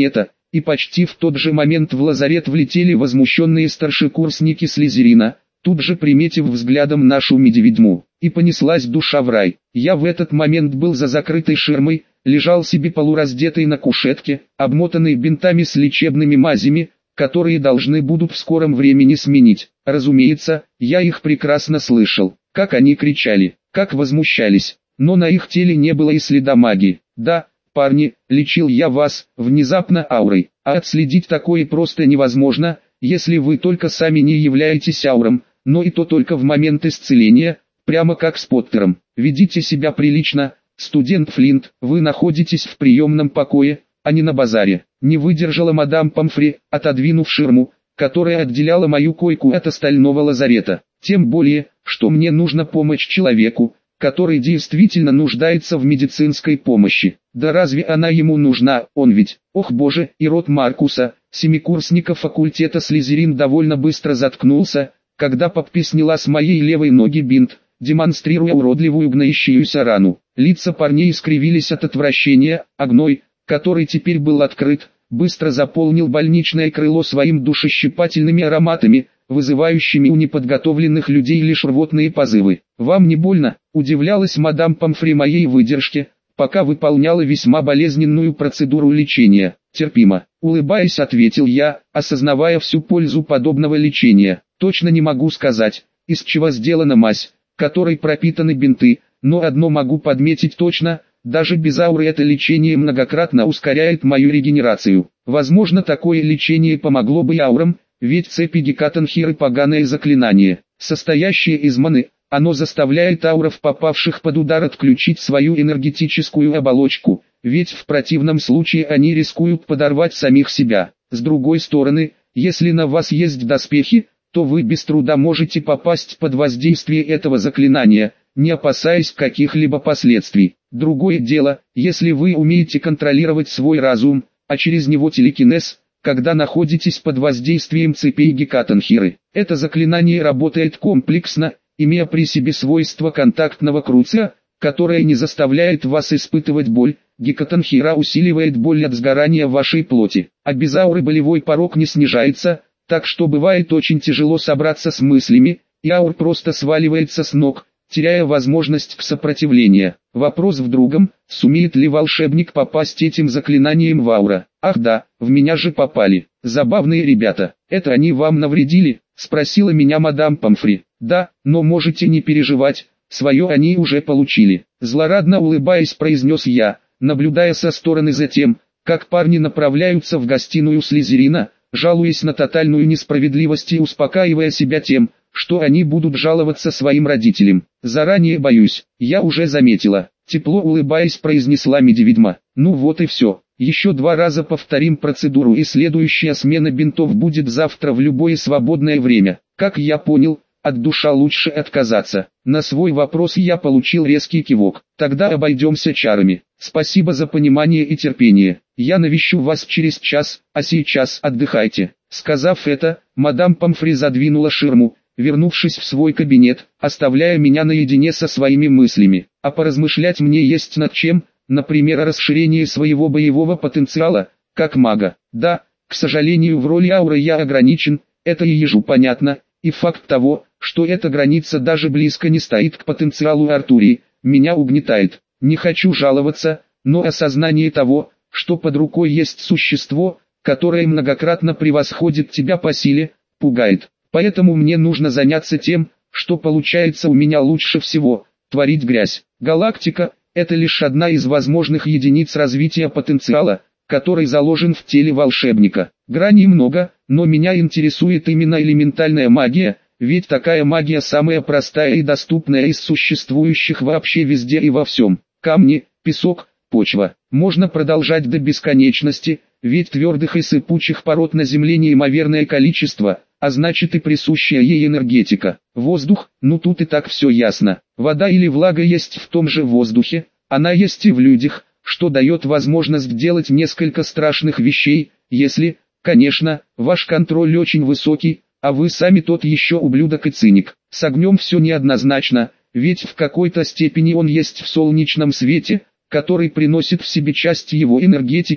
и почти в тот же момент в лазарет влетели возмущенные старшекурсники Слизерина, тут же приметив взглядом нашу медведьму, и понеслась душа в рай. Я в этот момент был за закрытой ширмой, лежал себе полураздетый на кушетке, обмотанный бинтами с лечебными мазями, которые должны будут в скором времени сменить. Разумеется, я их прекрасно слышал, как они кричали, как возмущались, но на их теле не было и следа магии. Да, парни, лечил я вас, внезапно аурой, а отследить такое просто невозможно, если вы только сами не являетесь ауром, но и то только в момент исцеления, прямо как с Поттером. Ведите себя прилично, студент Флинт, вы находитесь в приемном покое, а не на базаре. Не выдержала мадам Помфри, отодвинув ширму, которая отделяла мою койку от остального лазарета. Тем более, что мне нужна помощь человеку, который действительно нуждается в медицинской помощи. Да разве она ему нужна, он ведь, ох боже, и рот Маркуса, семикурсника факультета Слизерин довольно быстро заткнулся, когда Поппи сняла с моей левой ноги бинт, демонстрируя уродливую гноящуюся рану. Лица парней искривились от отвращения, а гной, который теперь был открыт, быстро заполнил больничное крыло своим душещипательными ароматами, вызывающими у неподготовленных людей лишь рвотные позывы. «Вам не больно?» – удивлялась мадам Помфри моей выдержке, пока выполняла весьма болезненную процедуру лечения. «Терпимо», – улыбаясь, ответил я, осознавая всю пользу подобного лечения. «Точно не могу сказать, из чего сделана мазь, которой пропитаны бинты, но одно могу подметить точно – даже без ауры это лечение многократно ускоряет мою регенерацию. Возможно, такое лечение помогло бы и аурам, ведь цепи Гекатанхиры поганое заклинание, состоящее из маны, оно заставляет ауров, попавших под удар, отключить свою энергетическую оболочку, ведь в противном случае они рискуют подорвать самих себя. С другой стороны, если на вас есть доспехи, то вы без труда можете попасть под воздействие этого заклинания, не опасаясь каких-либо последствий. Другое дело, если вы умеете контролировать свой разум, а через него телекинез, когда находитесь под воздействием цепей Гекатанхиры. Это заклинание работает комплексно, имея при себе свойство контактного круца, которое не заставляет вас испытывать боль. Гекатанхира усиливает боль от сгорания вашей плоти, а без ауры болевой порог не снижается, так что бывает очень тяжело собраться с мыслями, и аур просто сваливается с ног, теряя возможность к сопротивлению. Вопрос в другом, сумеет ли волшебник попасть этим заклинанием в аура. Ах да, в меня же попали. Забавные ребята. Это они вам навредили? Спросила меня мадам Помфри. Да, но можете не переживать, свое они уже получили. Злорадно улыбаясь, произнес я, наблюдая со стороны за тем, как парни направляются в гостиную Слизерина, жалуясь на тотальную несправедливость и успокаивая себя тем, что они будут жаловаться своим родителям. Заранее боюсь, я уже заметила. Тепло улыбаясь, произнесла медведьма. Ну вот и все. Еще 2 раза повторим процедуру, и следующая смена бинтов будет завтра в любое свободное время. Как я понял, от душа лучше отказаться. На свой вопрос я получил резкий кивок. Тогда обойдемся чарами. Спасибо за понимание и терпение. Я навещу вас через час, а сейчас отдыхайте. Сказав это, мадам Помфри задвинула ширму, вернувшись в свой кабинет, оставляя меня наедине со своими мыслями. А поразмышлять мне есть над чем, например, о расширении своего боевого потенциала, как мага. Да, к сожалению, в роли ауры я ограничен, это и ежу понятно, и факт того, что эта граница даже близко не стоит к потенциалу Артурии, меня угнетает. Не хочу жаловаться, но осознание того, что под рукой есть существо, которое многократно превосходит тебя по силе, пугает. Поэтому мне нужно заняться тем, что получается у меня лучше всего – творить грязь. Галактика – это лишь одна из возможных единиц развития потенциала, который заложен в теле волшебника. Граней много, но меня интересует именно элементальная магия, ведь такая магия самая простая и доступная из существующих вообще везде и во всем. Камни, песок, почва. Можно продолжать до бесконечности, ведь твердых и сыпучих пород на Земле неимоверное количество, а значит и присущая ей энергетика. Воздух, ну тут и так все ясно. Вода или влага есть в том же воздухе, она есть и в людях, что дает возможность делать несколько страшных вещей, если, конечно, ваш контроль очень высокий, а вы сами тот еще ублюдок и циник. С огнем все неоднозначно, ведь в какой-то степени он есть в солнечном свете, который приносит в себе часть его энергетики,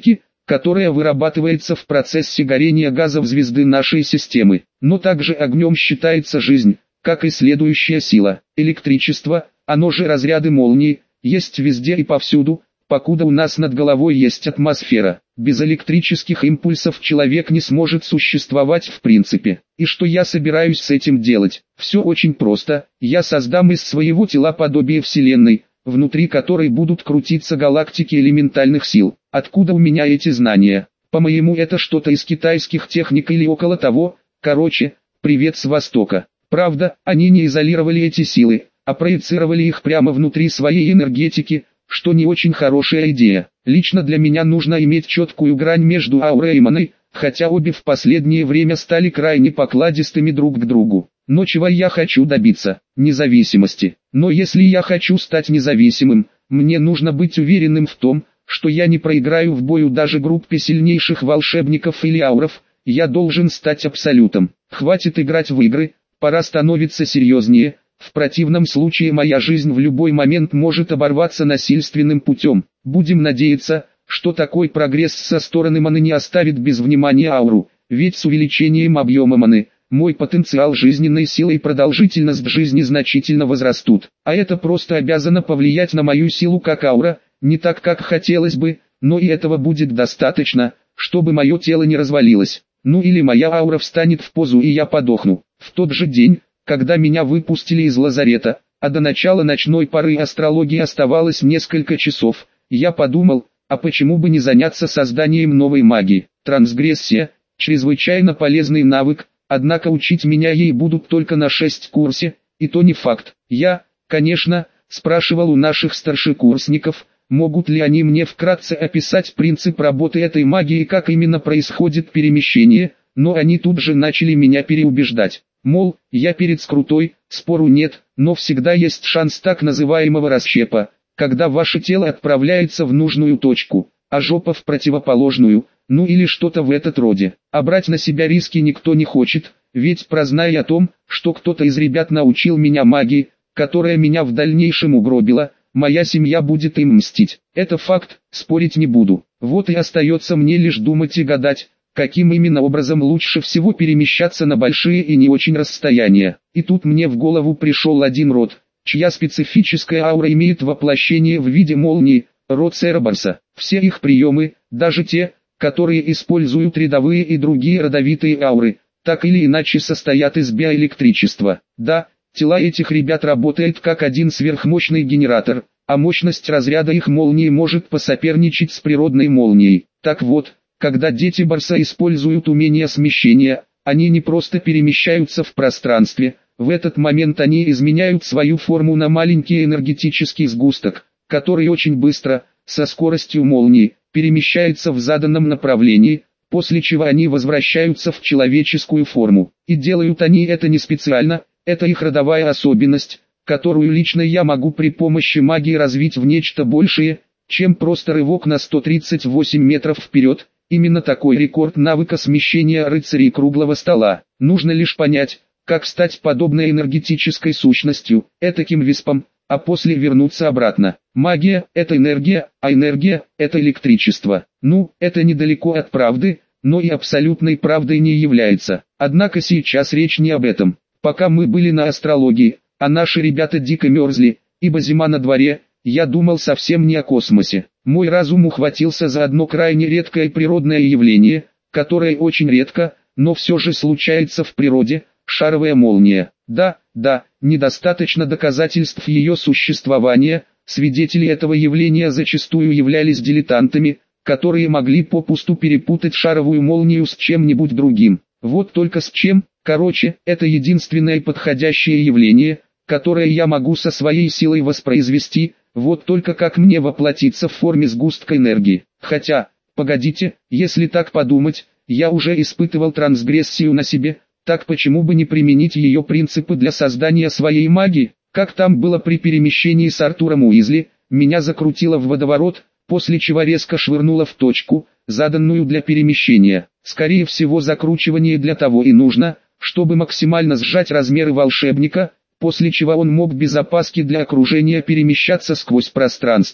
которая вырабатывается в процессе горения газов звезды нашей системы. Но также огнем считается жизнь, как и следующая сила. Электричество, оно же разряды молнии, есть везде и повсюду, покуда у нас над головой есть атмосфера. Без электрических импульсов человек не сможет существовать в принципе. И что я собираюсь с этим делать? Все очень просто. Я создам из своего тела подобие Вселенной, внутри которой будут крутиться галактики элементальных сил. Откуда у меня эти знания? По-моему, это что-то из китайских техник или около того. Короче, привет с Востока. Правда, они не изолировали эти силы, а проецировали их прямо внутри своей энергетики, что не очень хорошая идея. Лично для меня нужно иметь четкую грань между аурой и маной, хотя обе в последнее время стали крайне покладистыми друг к другу. Но чего я хочу добиться? Независимости. Но если я хочу стать независимым, мне нужно быть уверенным в том, что я не проиграю в бою даже группе сильнейших волшебников или ауров. Я должен стать абсолютом. Хватит играть в игры, пора становиться серьезнее. В противном случае моя жизнь в любой момент может оборваться насильственным путем. Будем надеяться, что такой прогресс со стороны маны не оставит без внимания ауру, ведь с увеличением объема маны, мой потенциал жизненной силы и продолжительность жизни значительно возрастут. А это просто обязано повлиять на мою силу как аура, не так как хотелось бы, но и этого будет достаточно, чтобы мое тело не развалилось. Ну или моя аура встанет в позу и я подохну. В тот же день, когда меня выпустили из лазарета, а до начала ночной поры астрологии оставалось несколько часов, я подумал, а почему бы не заняться созданием новой магии. Трансгрессия – чрезвычайно полезный навык, однако учить меня ей будут только на 6 курсе, и то не факт. Я, конечно, спрашивал у наших старшекурсников, могут ли они мне вкратце описать принцип работы этой магии и как именно происходит перемещение, но они тут же начали меня переубеждать. Мол, я перед скрутой, спору нет, но всегда есть шанс так называемого расщепа, когда ваше тело отправляется в нужную точку, а жопа в противоположную, ну или что-то в этот роде. А брать на себя риски никто не хочет, ведь прозная о том, что кто-то из ребят научил меня магии, которая меня в дальнейшем угробила, моя семья будет им мстить. Это факт, спорить не буду. Вот и остается мне лишь думать и гадать, каким именно образом лучше всего перемещаться на большие и не очень расстояния. И тут мне в голову пришел один род, чья специфическая аура имеет воплощение в виде молнии, род Церберса. Все их приемы, даже те, которые используют рядовые и другие родовитые ауры, так или иначе состоят из биоэлектричества. Да, тела этих ребят работает как один сверхмощный генератор, а мощность разряда их молнии может посоперничать с природной молнией. Так вот, когда дети Барса используют умение смещения, они не просто перемещаются в пространстве, в этот момент они изменяют свою форму на маленький энергетический сгусток, который очень быстро, со скоростью молнии, перемещается в заданном направлении, после чего они возвращаются в человеческую форму. И делают они это не специально, это их родовая особенность, которую лично я могу при помощи магии развить в нечто большее, чем просто рывок на 138 метров вперед. Именно такой рекорд навыка смещения рыцарей круглого стола. Нужно лишь понять, как стать подобной энергетической сущностью, этаким виспом, а после вернуться обратно. Магия – это энергия, а энергия – это электричество. Ну, это недалеко от правды, но и абсолютной правдой не является. Однако сейчас речь не об этом. Пока мы были на астрологии, а наши ребята дико мерзли, ибо зима на дворе, я думал совсем не о космосе. Мой разум ухватился за одно крайне редкое природное явление, которое очень редко, но все же случается в природе – шаровая молния. Да, недостаточно доказательств ее существования, свидетели этого явления зачастую являлись дилетантами, которые могли попусту перепутать шаровую молнию с чем-нибудь другим. Вот только с чем, короче, это единственное подходящее явление, которое я могу со своей силой воспроизвести. Вот только как мне воплотиться в форме сгустка энергии. Хотя, погодите, если так подумать, я уже испытывал трансгрессию на себе, так почему бы не применить ее принципы для создания своей магии? Как там было при перемещении с Артуром Уизли, меня закрутило в водоворот, после чего резко швырнуло в точку, заданную для перемещения. Скорее всего закручивание для того и нужно, чтобы максимально сжать размеры волшебника, после чего он мог без опаски для окружения перемещаться сквозь пространство,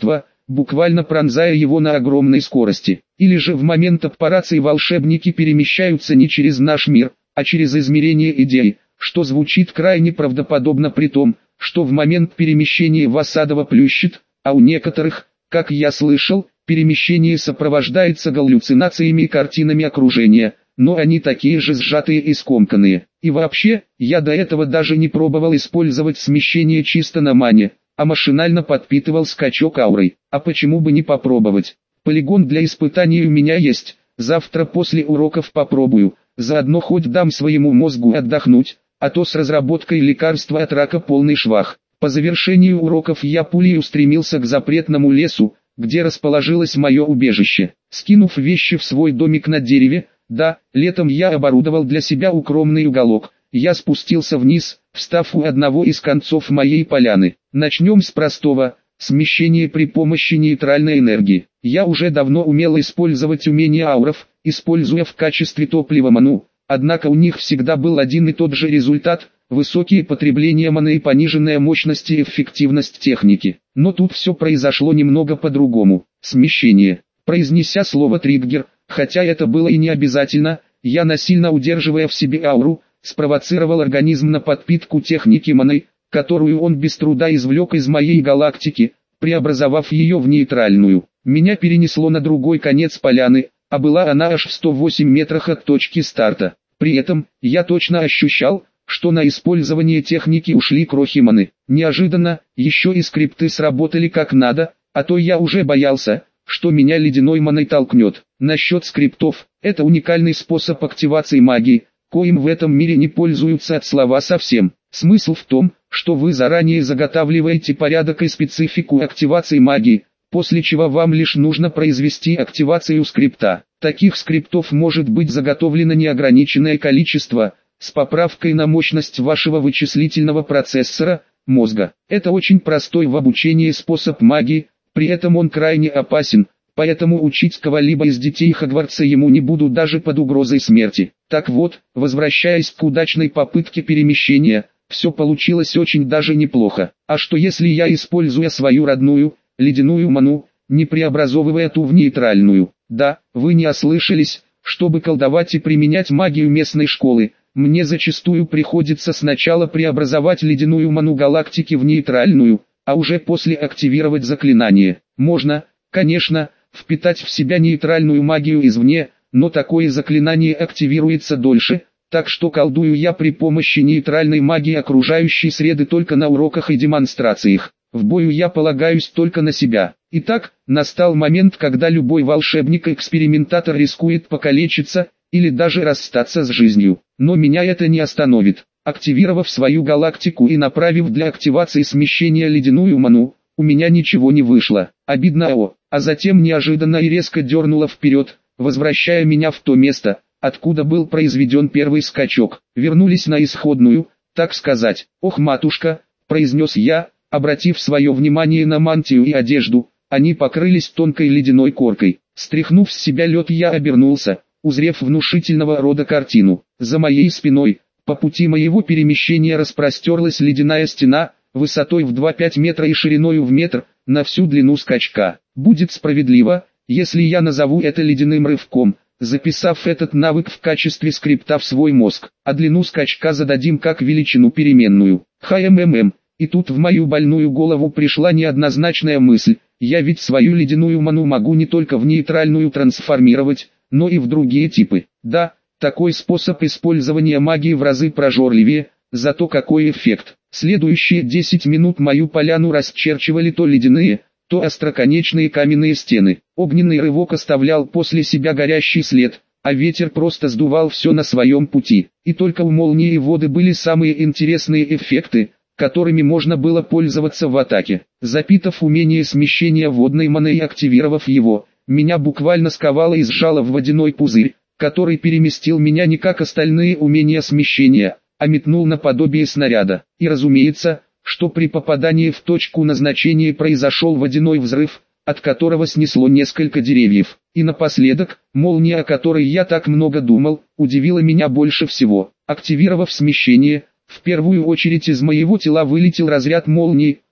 буквально пронзая его на огромной скорости. Или же в момент аппарации волшебники перемещаются не через наш мир, а через измерение идей, что звучит крайне правдоподобно при том, что в момент перемещения вас адово плющит, а у некоторых, как я слышал, перемещение сопровождается галлюцинациями и картинами окружения, но они такие же сжатые и скомканные. И вообще, я до этого даже не пробовал использовать смещение чисто на мане, а машинально подпитывал скачок аурой. А почему бы не попробовать? Полигон для испытаний у меня есть, завтра после уроков попробую, заодно хоть дам своему мозгу отдохнуть, а то с разработкой лекарства от рака полный швах. По завершению уроков я пулей устремился к запретному лесу, где расположилось мое убежище. Скинув вещи в свой домик на дереве, да, летом я оборудовал для себя укромный уголок, я спустился вниз, встав у одного из концов моей поляны. Начнем с простого, смещение при помощи нейтральной энергии. Я уже давно умел использовать умения ауров, используя в качестве топлива ману, однако у них всегда был один и тот же результат – высокие потребления маны и пониженная мощность и эффективность техники. Но тут все произошло немного по-другому. Смещение. Произнеся слово «триггер», хотя это было и не обязательно, я, насильно удерживая в себе ауру, спровоцировал организм на подпитку техники маны, которую он без труда извлек из моей галактики, преобразовав ее в нейтральную. Меня перенесло на другой конец поляны, а была она аж в 108 метрах от точки старта. При этом, я точно ощущал, что на использование техники ушли крохи маны. Неожиданно, еще и скрипты сработали как надо, а то я уже боялся, что меня ледяной маной толкнет. Насчет скриптов, это уникальный способ активации магии, коим в этом мире не пользуются от слова совсем. Смысл в том, что вы заранее заготавливаете порядок и специфику активации магии, после чего вам лишь нужно произвести активацию скрипта. Таких скриптов может быть заготовлено неограниченное количество, с поправкой на мощность вашего вычислительного процессора, мозга. Это очень простой в обучении способ магии, при этом он крайне опасен, поэтому учить кого-либо из детей Хогвартса ему не буду даже под угрозой смерти. Так вот, возвращаясь к удачной попытке перемещения, все получилось очень даже неплохо. А что если я, используя свою родную, ледяную ману, не преобразовывая ту в нейтральную? Да, вы не ослышались, чтобы колдовать и применять магию местной школы, мне зачастую приходится сначала преобразовать ледяную ману галактики в нейтральную, а уже после активировать заклинание. Можно, конечно, впитать в себя нейтральную магию извне, но такое заклинание активируется дольше, так что колдую я при помощи нейтральной магии окружающей среды только на уроках и демонстрациях. В бою я полагаюсь только на себя. Итак, настал момент, когда любой волшебник-экспериментатор рискует покалечиться, или даже расстаться с жизнью. Но меня это не остановит. Активировав свою галактику и направив для активации смещения ледяную ману, у меня ничего не вышло. Обидно, а затем неожиданно и резко дернуло вперед, возвращая меня в то место, откуда был произведен первый скачок. Вернулись на исходную, так сказать. «Ох, матушка», — произнес я, обратив свое внимание на мантию и одежду, они покрылись тонкой ледяной коркой. Стряхнув с себя лед, я обернулся, узрев внушительного рода картину. За моей спиной, по пути моего перемещения распростерлась ледяная стена, высотой в 2,5 метра и шириною в метр, на всю длину скачка. Будет справедливо, если я назову это ледяным рывком, записав этот навык в качестве скрипта в свой мозг, а длину скачка зададим как величину переменную. ХММ. И тут в мою больную голову пришла неоднозначная мысль, я ведь свою ледяную ману могу не только в нейтральную трансформировать, но и в другие типы. Да, такой способ использования магии в разы прожорливее, зато какой эффект. Следующие 10 минут мою поляну расчерчивали то ледяные, то остроконечные каменные стены. Огненный рывок оставлял после себя горящий след, а ветер просто сдувал все на своем пути. И только у молнии и воды были самые интересные эффекты, которыми можно было пользоваться в атаке. Запитав умение смещения водной маны и активировав его, меня буквально сковало и сжало в водяной пузырь, который переместил меня не как остальные умения смещения, а метнул наподобие снаряда. И разумеется, что при попадании в точку назначения произошел водяной взрыв, от которого снесло несколько деревьев. И напоследок, молния, о которой я так много думал, удивила меня больше всего. Активировав смещение, в первую очередь из моего тела вылетел разряд молнии,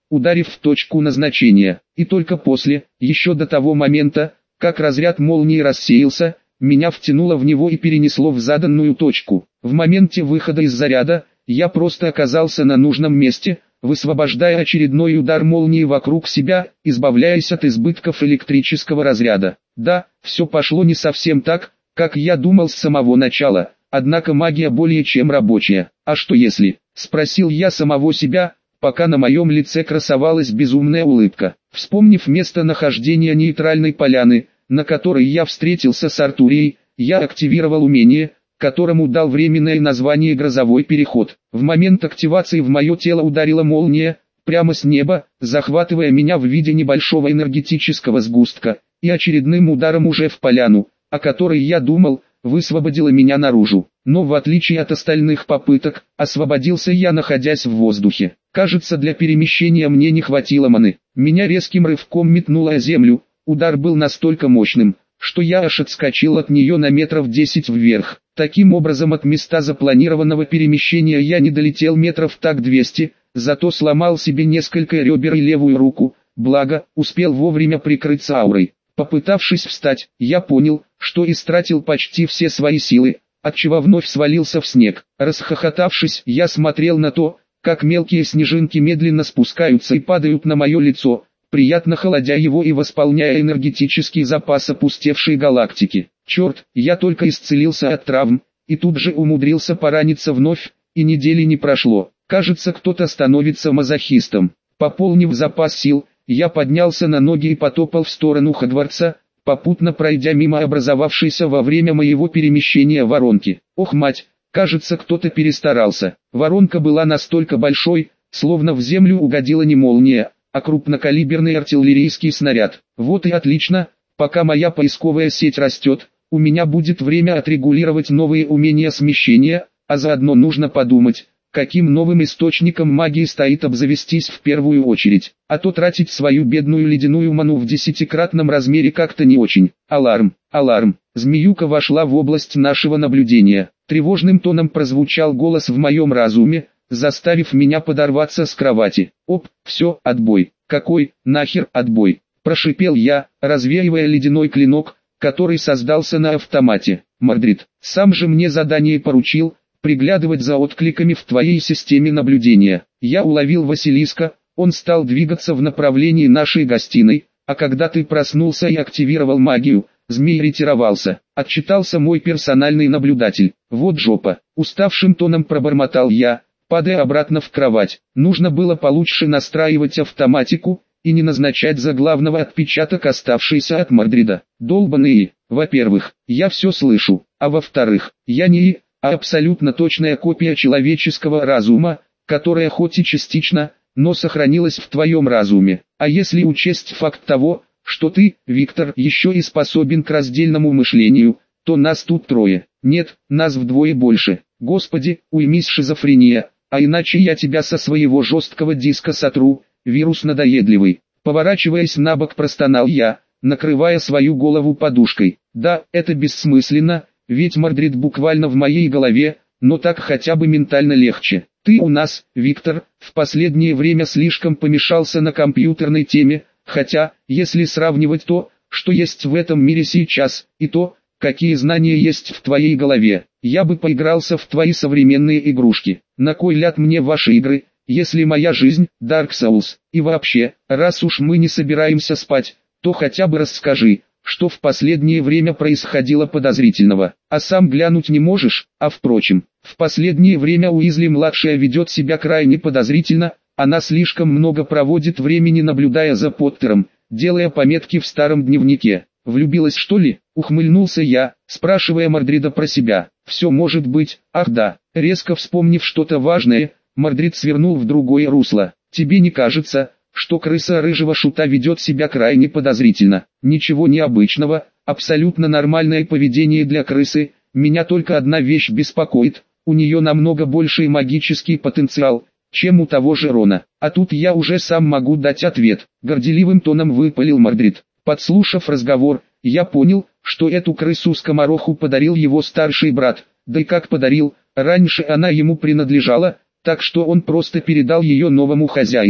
ударив в точку назначения. И только после, еще до того момента, как разряд молнии рассеялся, меня втянуло в него и перенесло в заданную точку. В моменте выхода из заряда, я просто оказался на нужном месте, высвобождая очередной удар молнии вокруг себя, избавляясь от избытков электрического разряда. Да, все пошло не совсем так, как я думал с самого начала, однако магия более чем рабочая. А что если? Спросил я самого себя, пока на моем лице красовалась безумная улыбка. Вспомнив местонахождение нейтральной поляны, на которой я встретился с Артурией, я активировал умение, которому дал временное название «Грозовой переход». В момент активации в мое тело ударила молния, прямо с неба, захватывая меня в виде небольшого энергетического сгустка, и очередным ударом уже в поляну, о которой я думал, высвободила меня наружу. Но в отличие от остальных попыток, освободился я, находясь в воздухе. Кажется, для перемещения мне не хватило маны. Меня резким рывком метнуло о землю, удар был настолько мощным, что я аж отскочил от нее на метров 10 вверх. Таким образом, от места запланированного перемещения я не долетел метров так 200, зато сломал себе несколько ребер и левую руку, благо, успел вовремя прикрыться аурой. Попытавшись встать, я понял, что истратил почти все свои силы, отчего вновь свалился в снег. Расхохотавшись, я смотрел на то, как мелкие снежинки медленно спускаются и падают на мое лицо, приятно холодя его и восполняя энергетический запас опустевшей галактики. Черт, я только исцелился от травм, и тут же умудрился пораниться вновь, и недели не прошло. Кажется, кто-то становится мазохистом. Пополнив запас сил, я поднялся на ноги и потопал в сторону Хогвартса, попутно пройдя мимо образовавшейся во время моего перемещения воронки. Ох, мать, кажется, кто-то перестарался. Воронка была настолько большой, словно в землю угодила не молния, а крупнокалиберный артиллерийский снаряд. Вот и отлично, пока моя поисковая сеть растет, у меня будет время отрегулировать новые умения смещения, а заодно нужно подумать, каким новым источником магии стоит обзавестись в первую очередь, а то тратить свою бедную ледяную ману в 10-кратном размере как-то не очень. Аларм, аларм, змеюка вошла в область нашего наблюдения. Тревожным тоном прозвучал голос в моем разуме, заставив меня подорваться с кровати. Оп, все, отбой. Какой, нахер, отбой? Прошипел я, развеивая ледяной клинок, который создался на автомате. Мордрид, сам же мне задание поручил, приглядывать за откликами в твоей системе наблюдения. Я уловил Василиска, он стал двигаться в направлении нашей гостиной, а когда ты проснулся и активировал магию, змей ретировался. Отчитался мой персональный наблюдатель. Вот жопа. Уставшим тоном пробормотал я, падая обратно в кровать. Нужно было получше настраивать автоматику, и не назначать за главного отпечаток, оставшийся от Мордрида. Долбаные. Во-первых, я все слышу, а во-вторых, я не а абсолютно точная копия человеческого разума, которая хоть и частично, но сохранилась в твоем разуме. А если учесть факт того, что ты, Виктор, еще и способен к раздельному мышлению, то нас тут трое. Нет, нас вдвое больше. Господи, уймись, шизофрения, а иначе я тебя со своего жесткого диска сотру, вирус надоедливый. Поворачиваясь на бок, простонал я, накрывая свою голову подушкой. Да, это бессмысленно, ведь Мордрид буквально в моей голове, но так хотя бы ментально легче. Ты у нас, Виктор, в последнее время слишком помешался на компьютерной теме, хотя, если сравнивать то, что есть в этом мире сейчас, и то, какие знания есть в твоей голове, я бы поигрался в твои современные игрушки. На кой ляд мне ваши игры, если моя жизнь – Dark Souls? И вообще, раз уж мы не собираемся спать, то хотя бы расскажи, что в последнее время происходило подозрительного. А сам глянуть не можешь? А впрочем, в последнее время Уизли-младшая ведет себя крайне подозрительно, она слишком много проводит времени, наблюдая за Поттером, делая пометки в старом дневнике. Влюбилась, что ли? Ухмыльнулся я, спрашивая Мордрида про себя. Все может быть, ах да. Резко вспомнив что-то важное, Мордрид свернул в другое русло. Тебе не кажется, что крыса рыжего шута ведет себя крайне подозрительно? Ничего необычного, абсолютно нормальное поведение для крысы. Меня только одна вещь беспокоит, у нее намного больший магический потенциал, чем у того же Рона. А тут я уже сам могу дать ответ. Горделивым тоном выпалил Мордрид. Подслушав разговор, я понял, что эту крысу-скомороху подарил его старший брат. Да и как подарил, раньше она ему принадлежала, так что он просто передал ее новому хозяину.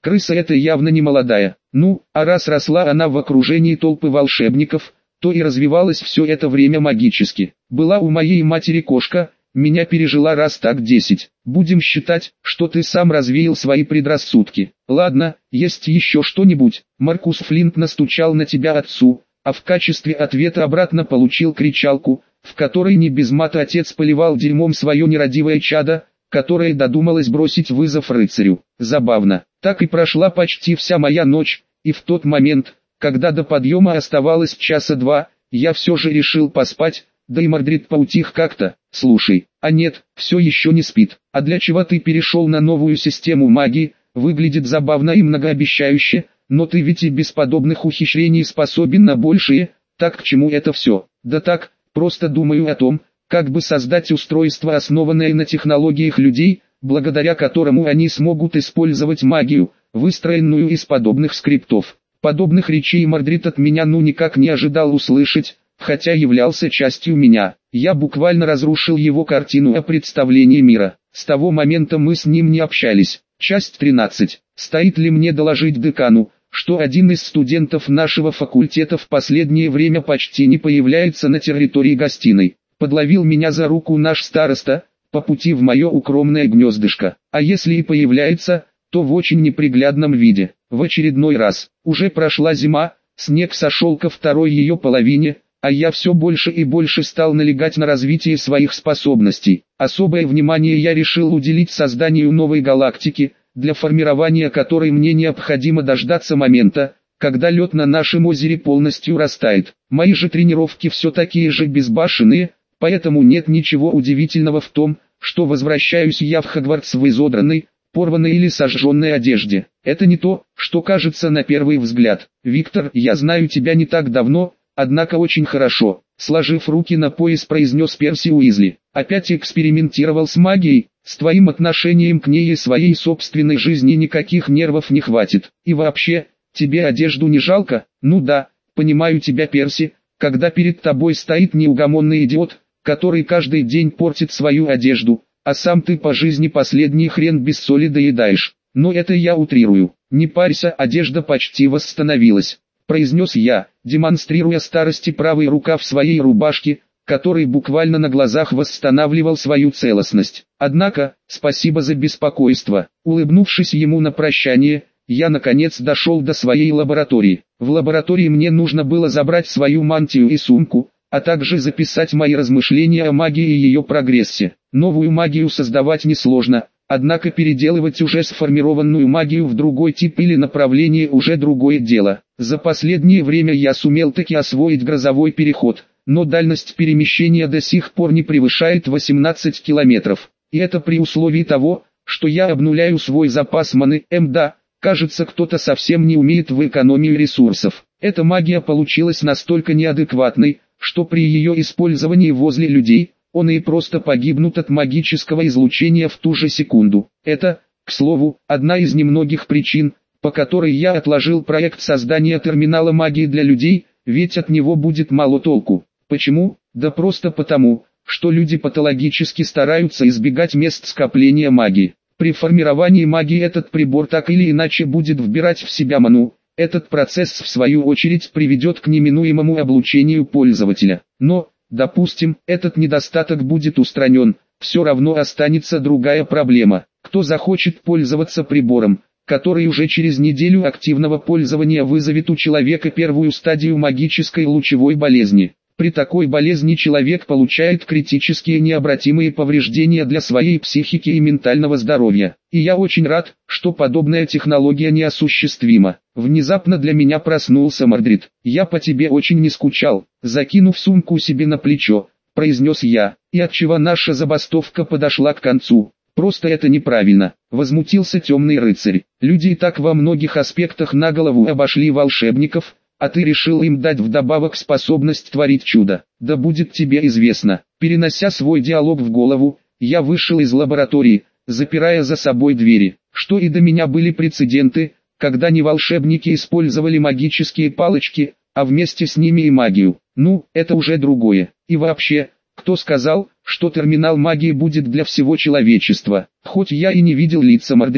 Крыса эта явно не молодая. Ну, а раз росла она в окружении толпы волшебников, то и развивалось все это время магически. Была у моей матери кошка, меня пережила раз так 10. Будем считать, что ты сам развеял свои предрассудки. Ладно, есть еще что-нибудь? Маркус Флинт настучал на тебя отцу, а в качестве ответа обратно получил кричалку, в которой не без мата отец поливал дерьмом свое нерадивое чадо, которое додумалось бросить вызов рыцарю. Забавно. Так и прошла почти вся моя ночь, и в тот момент, когда до подъема оставалось часа 2, я все же решил поспать, да и Мордрид поутих как-то. Слушай, а нет, все еще не спит. А для чего ты перешел на новую систему магии? Выглядит забавно и многообещающе, но ты ведь и без подобных ухищрений способен на большее. Так к чему это все? Да так, просто думаю о том, как бы создать устройство, основанное на технологиях людей, благодаря которому они смогут использовать магию, выстроенную из подобных скриптов. Подобных речей Мордрид от меня никак не ожидал услышать, хотя являлся частью меня. Я буквально разрушил его картину о представлении мира. С того момента мы с ним не общались. Часть 13. Стоит ли мне доложить декану, что один из студентов нашего факультета в последнее время почти не появляется на территории гостиной? Подловил меня за руку наш староста, по пути в мое укромное гнездышко. А если и появляется, то в очень неприглядном виде. В очередной раз. Уже прошла зима, снег сошел ко второй ее половине, а я все больше и больше стал налегать на развитие своих способностей. Особое внимание я решил уделить созданию новой галактики, для формирования которой мне необходимо дождаться момента, когда лед на нашем озере полностью растает. Мои же тренировки все такие же безбашенные, поэтому нет ничего удивительного в том, что возвращаюсь я в Хогвартс в изодранной, порванной или сожженной одежде. Это не то, что кажется на первый взгляд. Виктор, я знаю тебя не так давно, однако очень хорошо. Сложив руки на пояс, произнес Перси Уизли. Опять экспериментировал с магией, с твоим отношением к ней и своей собственной жизни никаких нервов не хватит. И вообще, тебе одежду не жалко? Ну да, понимаю тебя, Перси, когда перед тобой стоит неугомонный идиот, который каждый день портит свою одежду, а сам ты по жизни последний хрен без соли доедаешь. Но это я утрирую. Не парься, одежда почти восстановилась, произнес я, демонстрируя старости правый рукав своей рубашки, который буквально на глазах восстанавливал свою целостность. Однако, спасибо за беспокойство. Улыбнувшись ему на прощание, я наконец дошел до своей лаборатории. В лаборатории мне нужно было забрать свою мантию и сумку, а также записать мои размышления о магии и ее прогрессе. Новую магию создавать несложно, однако переделывать уже сформированную магию в другой тип или направление уже другое дело. За последнее время я сумел таки освоить грозовой переход, но дальность перемещения до сих пор не превышает 18 километров. И это при условии того, что я обнуляю свой запас маны. Да, кажется, кто-то совсем не умеет в экономию ресурсов. Эта магия получилась настолько неадекватной, что при ее использовании возле людей, он и просто погибнут от магического излучения в ту же секунду. Это, к слову, одна из немногих причин, по которой я отложил проект создания терминала магии для людей, ведь от него будет мало толку. Почему? Да просто потому, что люди патологически стараются избегать мест скопления магии. При формировании магии этот прибор так или иначе будет вбирать в себя ману. Этот процесс в свою очередь приведет к неминуемому облучению пользователя. Но, допустим, этот недостаток будет устранен, все равно останется другая проблема. Кто захочет пользоваться прибором, который уже через неделю активного пользования вызовет у человека первую стадию магической лучевой болезни? При такой болезни человек получает критические необратимые повреждения для своей психики и ментального здоровья. И я очень рад, что подобная технология неосуществима. Внезапно для меня проснулся Мордрид. Я по тебе очень не скучал. Закинув сумку себе на плечо, произнес я, и отчего наша забастовка подошла к концу. Просто это неправильно, возмутился темный рыцарь. Люди и так во многих аспектах на голову обошли волшебников, а ты решил им дать вдобавок способность творить чудо. Да будет тебе известно. Перенося свой диалог в голову, я вышел из лаборатории, запирая за собой двери. Что и до меня были прецеденты, когда не волшебники использовали магические палочки, а вместе с ними и магию. Ну, это уже другое. И вообще, кто сказал, что терминал магии будет для всего человечества? Хоть я и не видел лица Мордрида,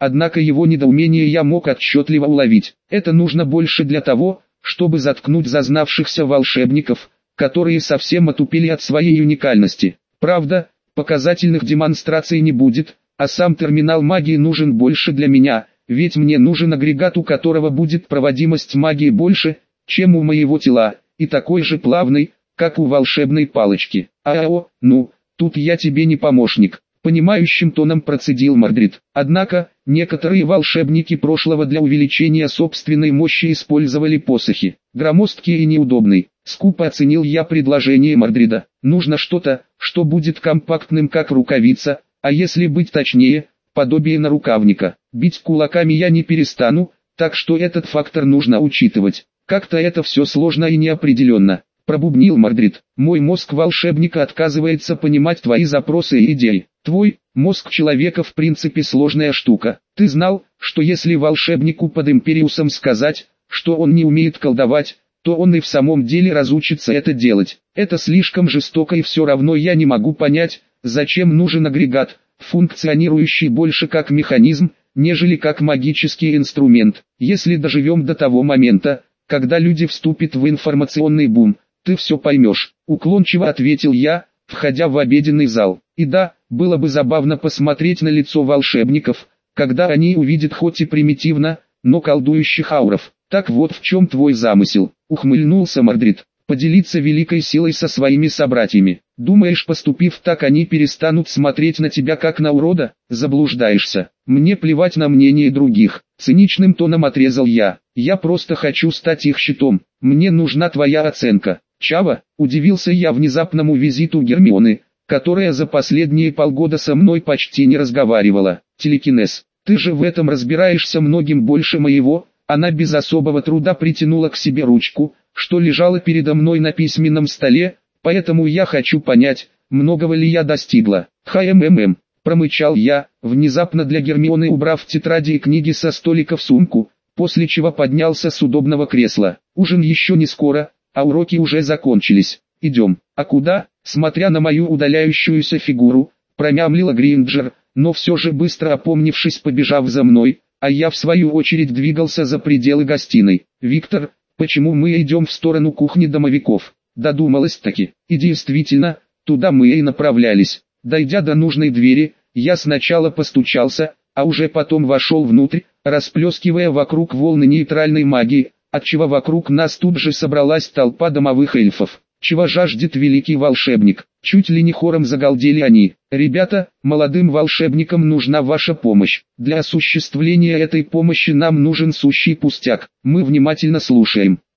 однако его недоумение я мог отчетливо уловить. Это нужно больше для того, чтобы заткнуть зазнавшихся волшебников, которые совсем отупели от своей уникальности. Правда, показательных демонстраций не будет, а сам терминал магии нужен больше для меня, ведь мне нужен агрегат, у которого будет проводимость магии больше, чем у моего тела, и такой же плавный, как у волшебной палочки. Ну, тут я тебе не помощник, понимающим тоном процедил Мордрид. Однако, некоторые волшебники прошлого для увеличения собственной мощи использовали посохи. Громоздкий и неудобный. Скупо оценил я предложение Мордрида. Нужно что-то, что будет компактным как рукавица, а если быть точнее, подобие нарукавника. Бить кулаками я не перестану, так что этот фактор нужно учитывать. Как-то это все сложно и неопределенно. Пробубнил Мордрид. Мой мозг волшебника отказывается понимать твои запросы и идеи. Твой мозг человека в принципе сложная штука. Ты знал, что если волшебнику под Империусом сказать, что он не умеет колдовать, то он и в самом деле разучится это делать. Это слишком жестоко, и все равно я не могу понять, зачем нужен агрегат, функционирующий больше как механизм, нежели как магический инструмент. Если доживем до того момента, когда люди вступят в информационный бум, ты все поймешь. Уклончиво ответил я, входя в обеденный зал. И да, было бы забавно посмотреть на лицо волшебников, когда они увидят хоть и примитивно, но колдующих ауров. Так вот в чем твой замысел, ухмыльнулся Мордрид. Поделиться великой силой со своими собратьями. Думаешь, поступив так, они перестанут смотреть на тебя как на урода? Заблуждаешься. Мне плевать на мнение других. Циничным тоном отрезал я. Я просто хочу стать их щитом. Мне нужна твоя оценка. Чава, удивился я внезапному визиту Гермионы, которая за последние полгода со мной почти не разговаривала. Телекинез. Ты же в этом разбираешься многим больше моего. Она без особого труда притянула к себе ручку, что лежало передо мной на письменном столе, поэтому я хочу понять, многого ли я достигла. Промычал я, внезапно для Гермионы убрав тетради и книги со столика в сумку, после чего поднялся с удобного кресла. Ужин еще не скоро, а уроки уже закончились. Идем. А куда? Смотря на мою удаляющуюся фигуру, промямлила Гринджер, но все же быстро опомнившись побежав за мной, а я в свою очередь двигался за пределы гостиной. Виктор, почему мы идем в сторону кухни домовиков? Додумалась таки. И действительно, туда мы и направлялись. Дойдя до нужной двери, я сначала постучался, а уже потом вошел внутрь, расплескивая вокруг волны нейтральной магии, отчего вокруг нас тут же собралась толпа домовых эльфов. Чего жаждет великий волшебник? Чуть ли не хором загалдели они. Ребята, молодым волшебникам нужна ваша помощь. Для осуществления этой помощи нам нужен сущий пустяк. Мы внимательно слушаем.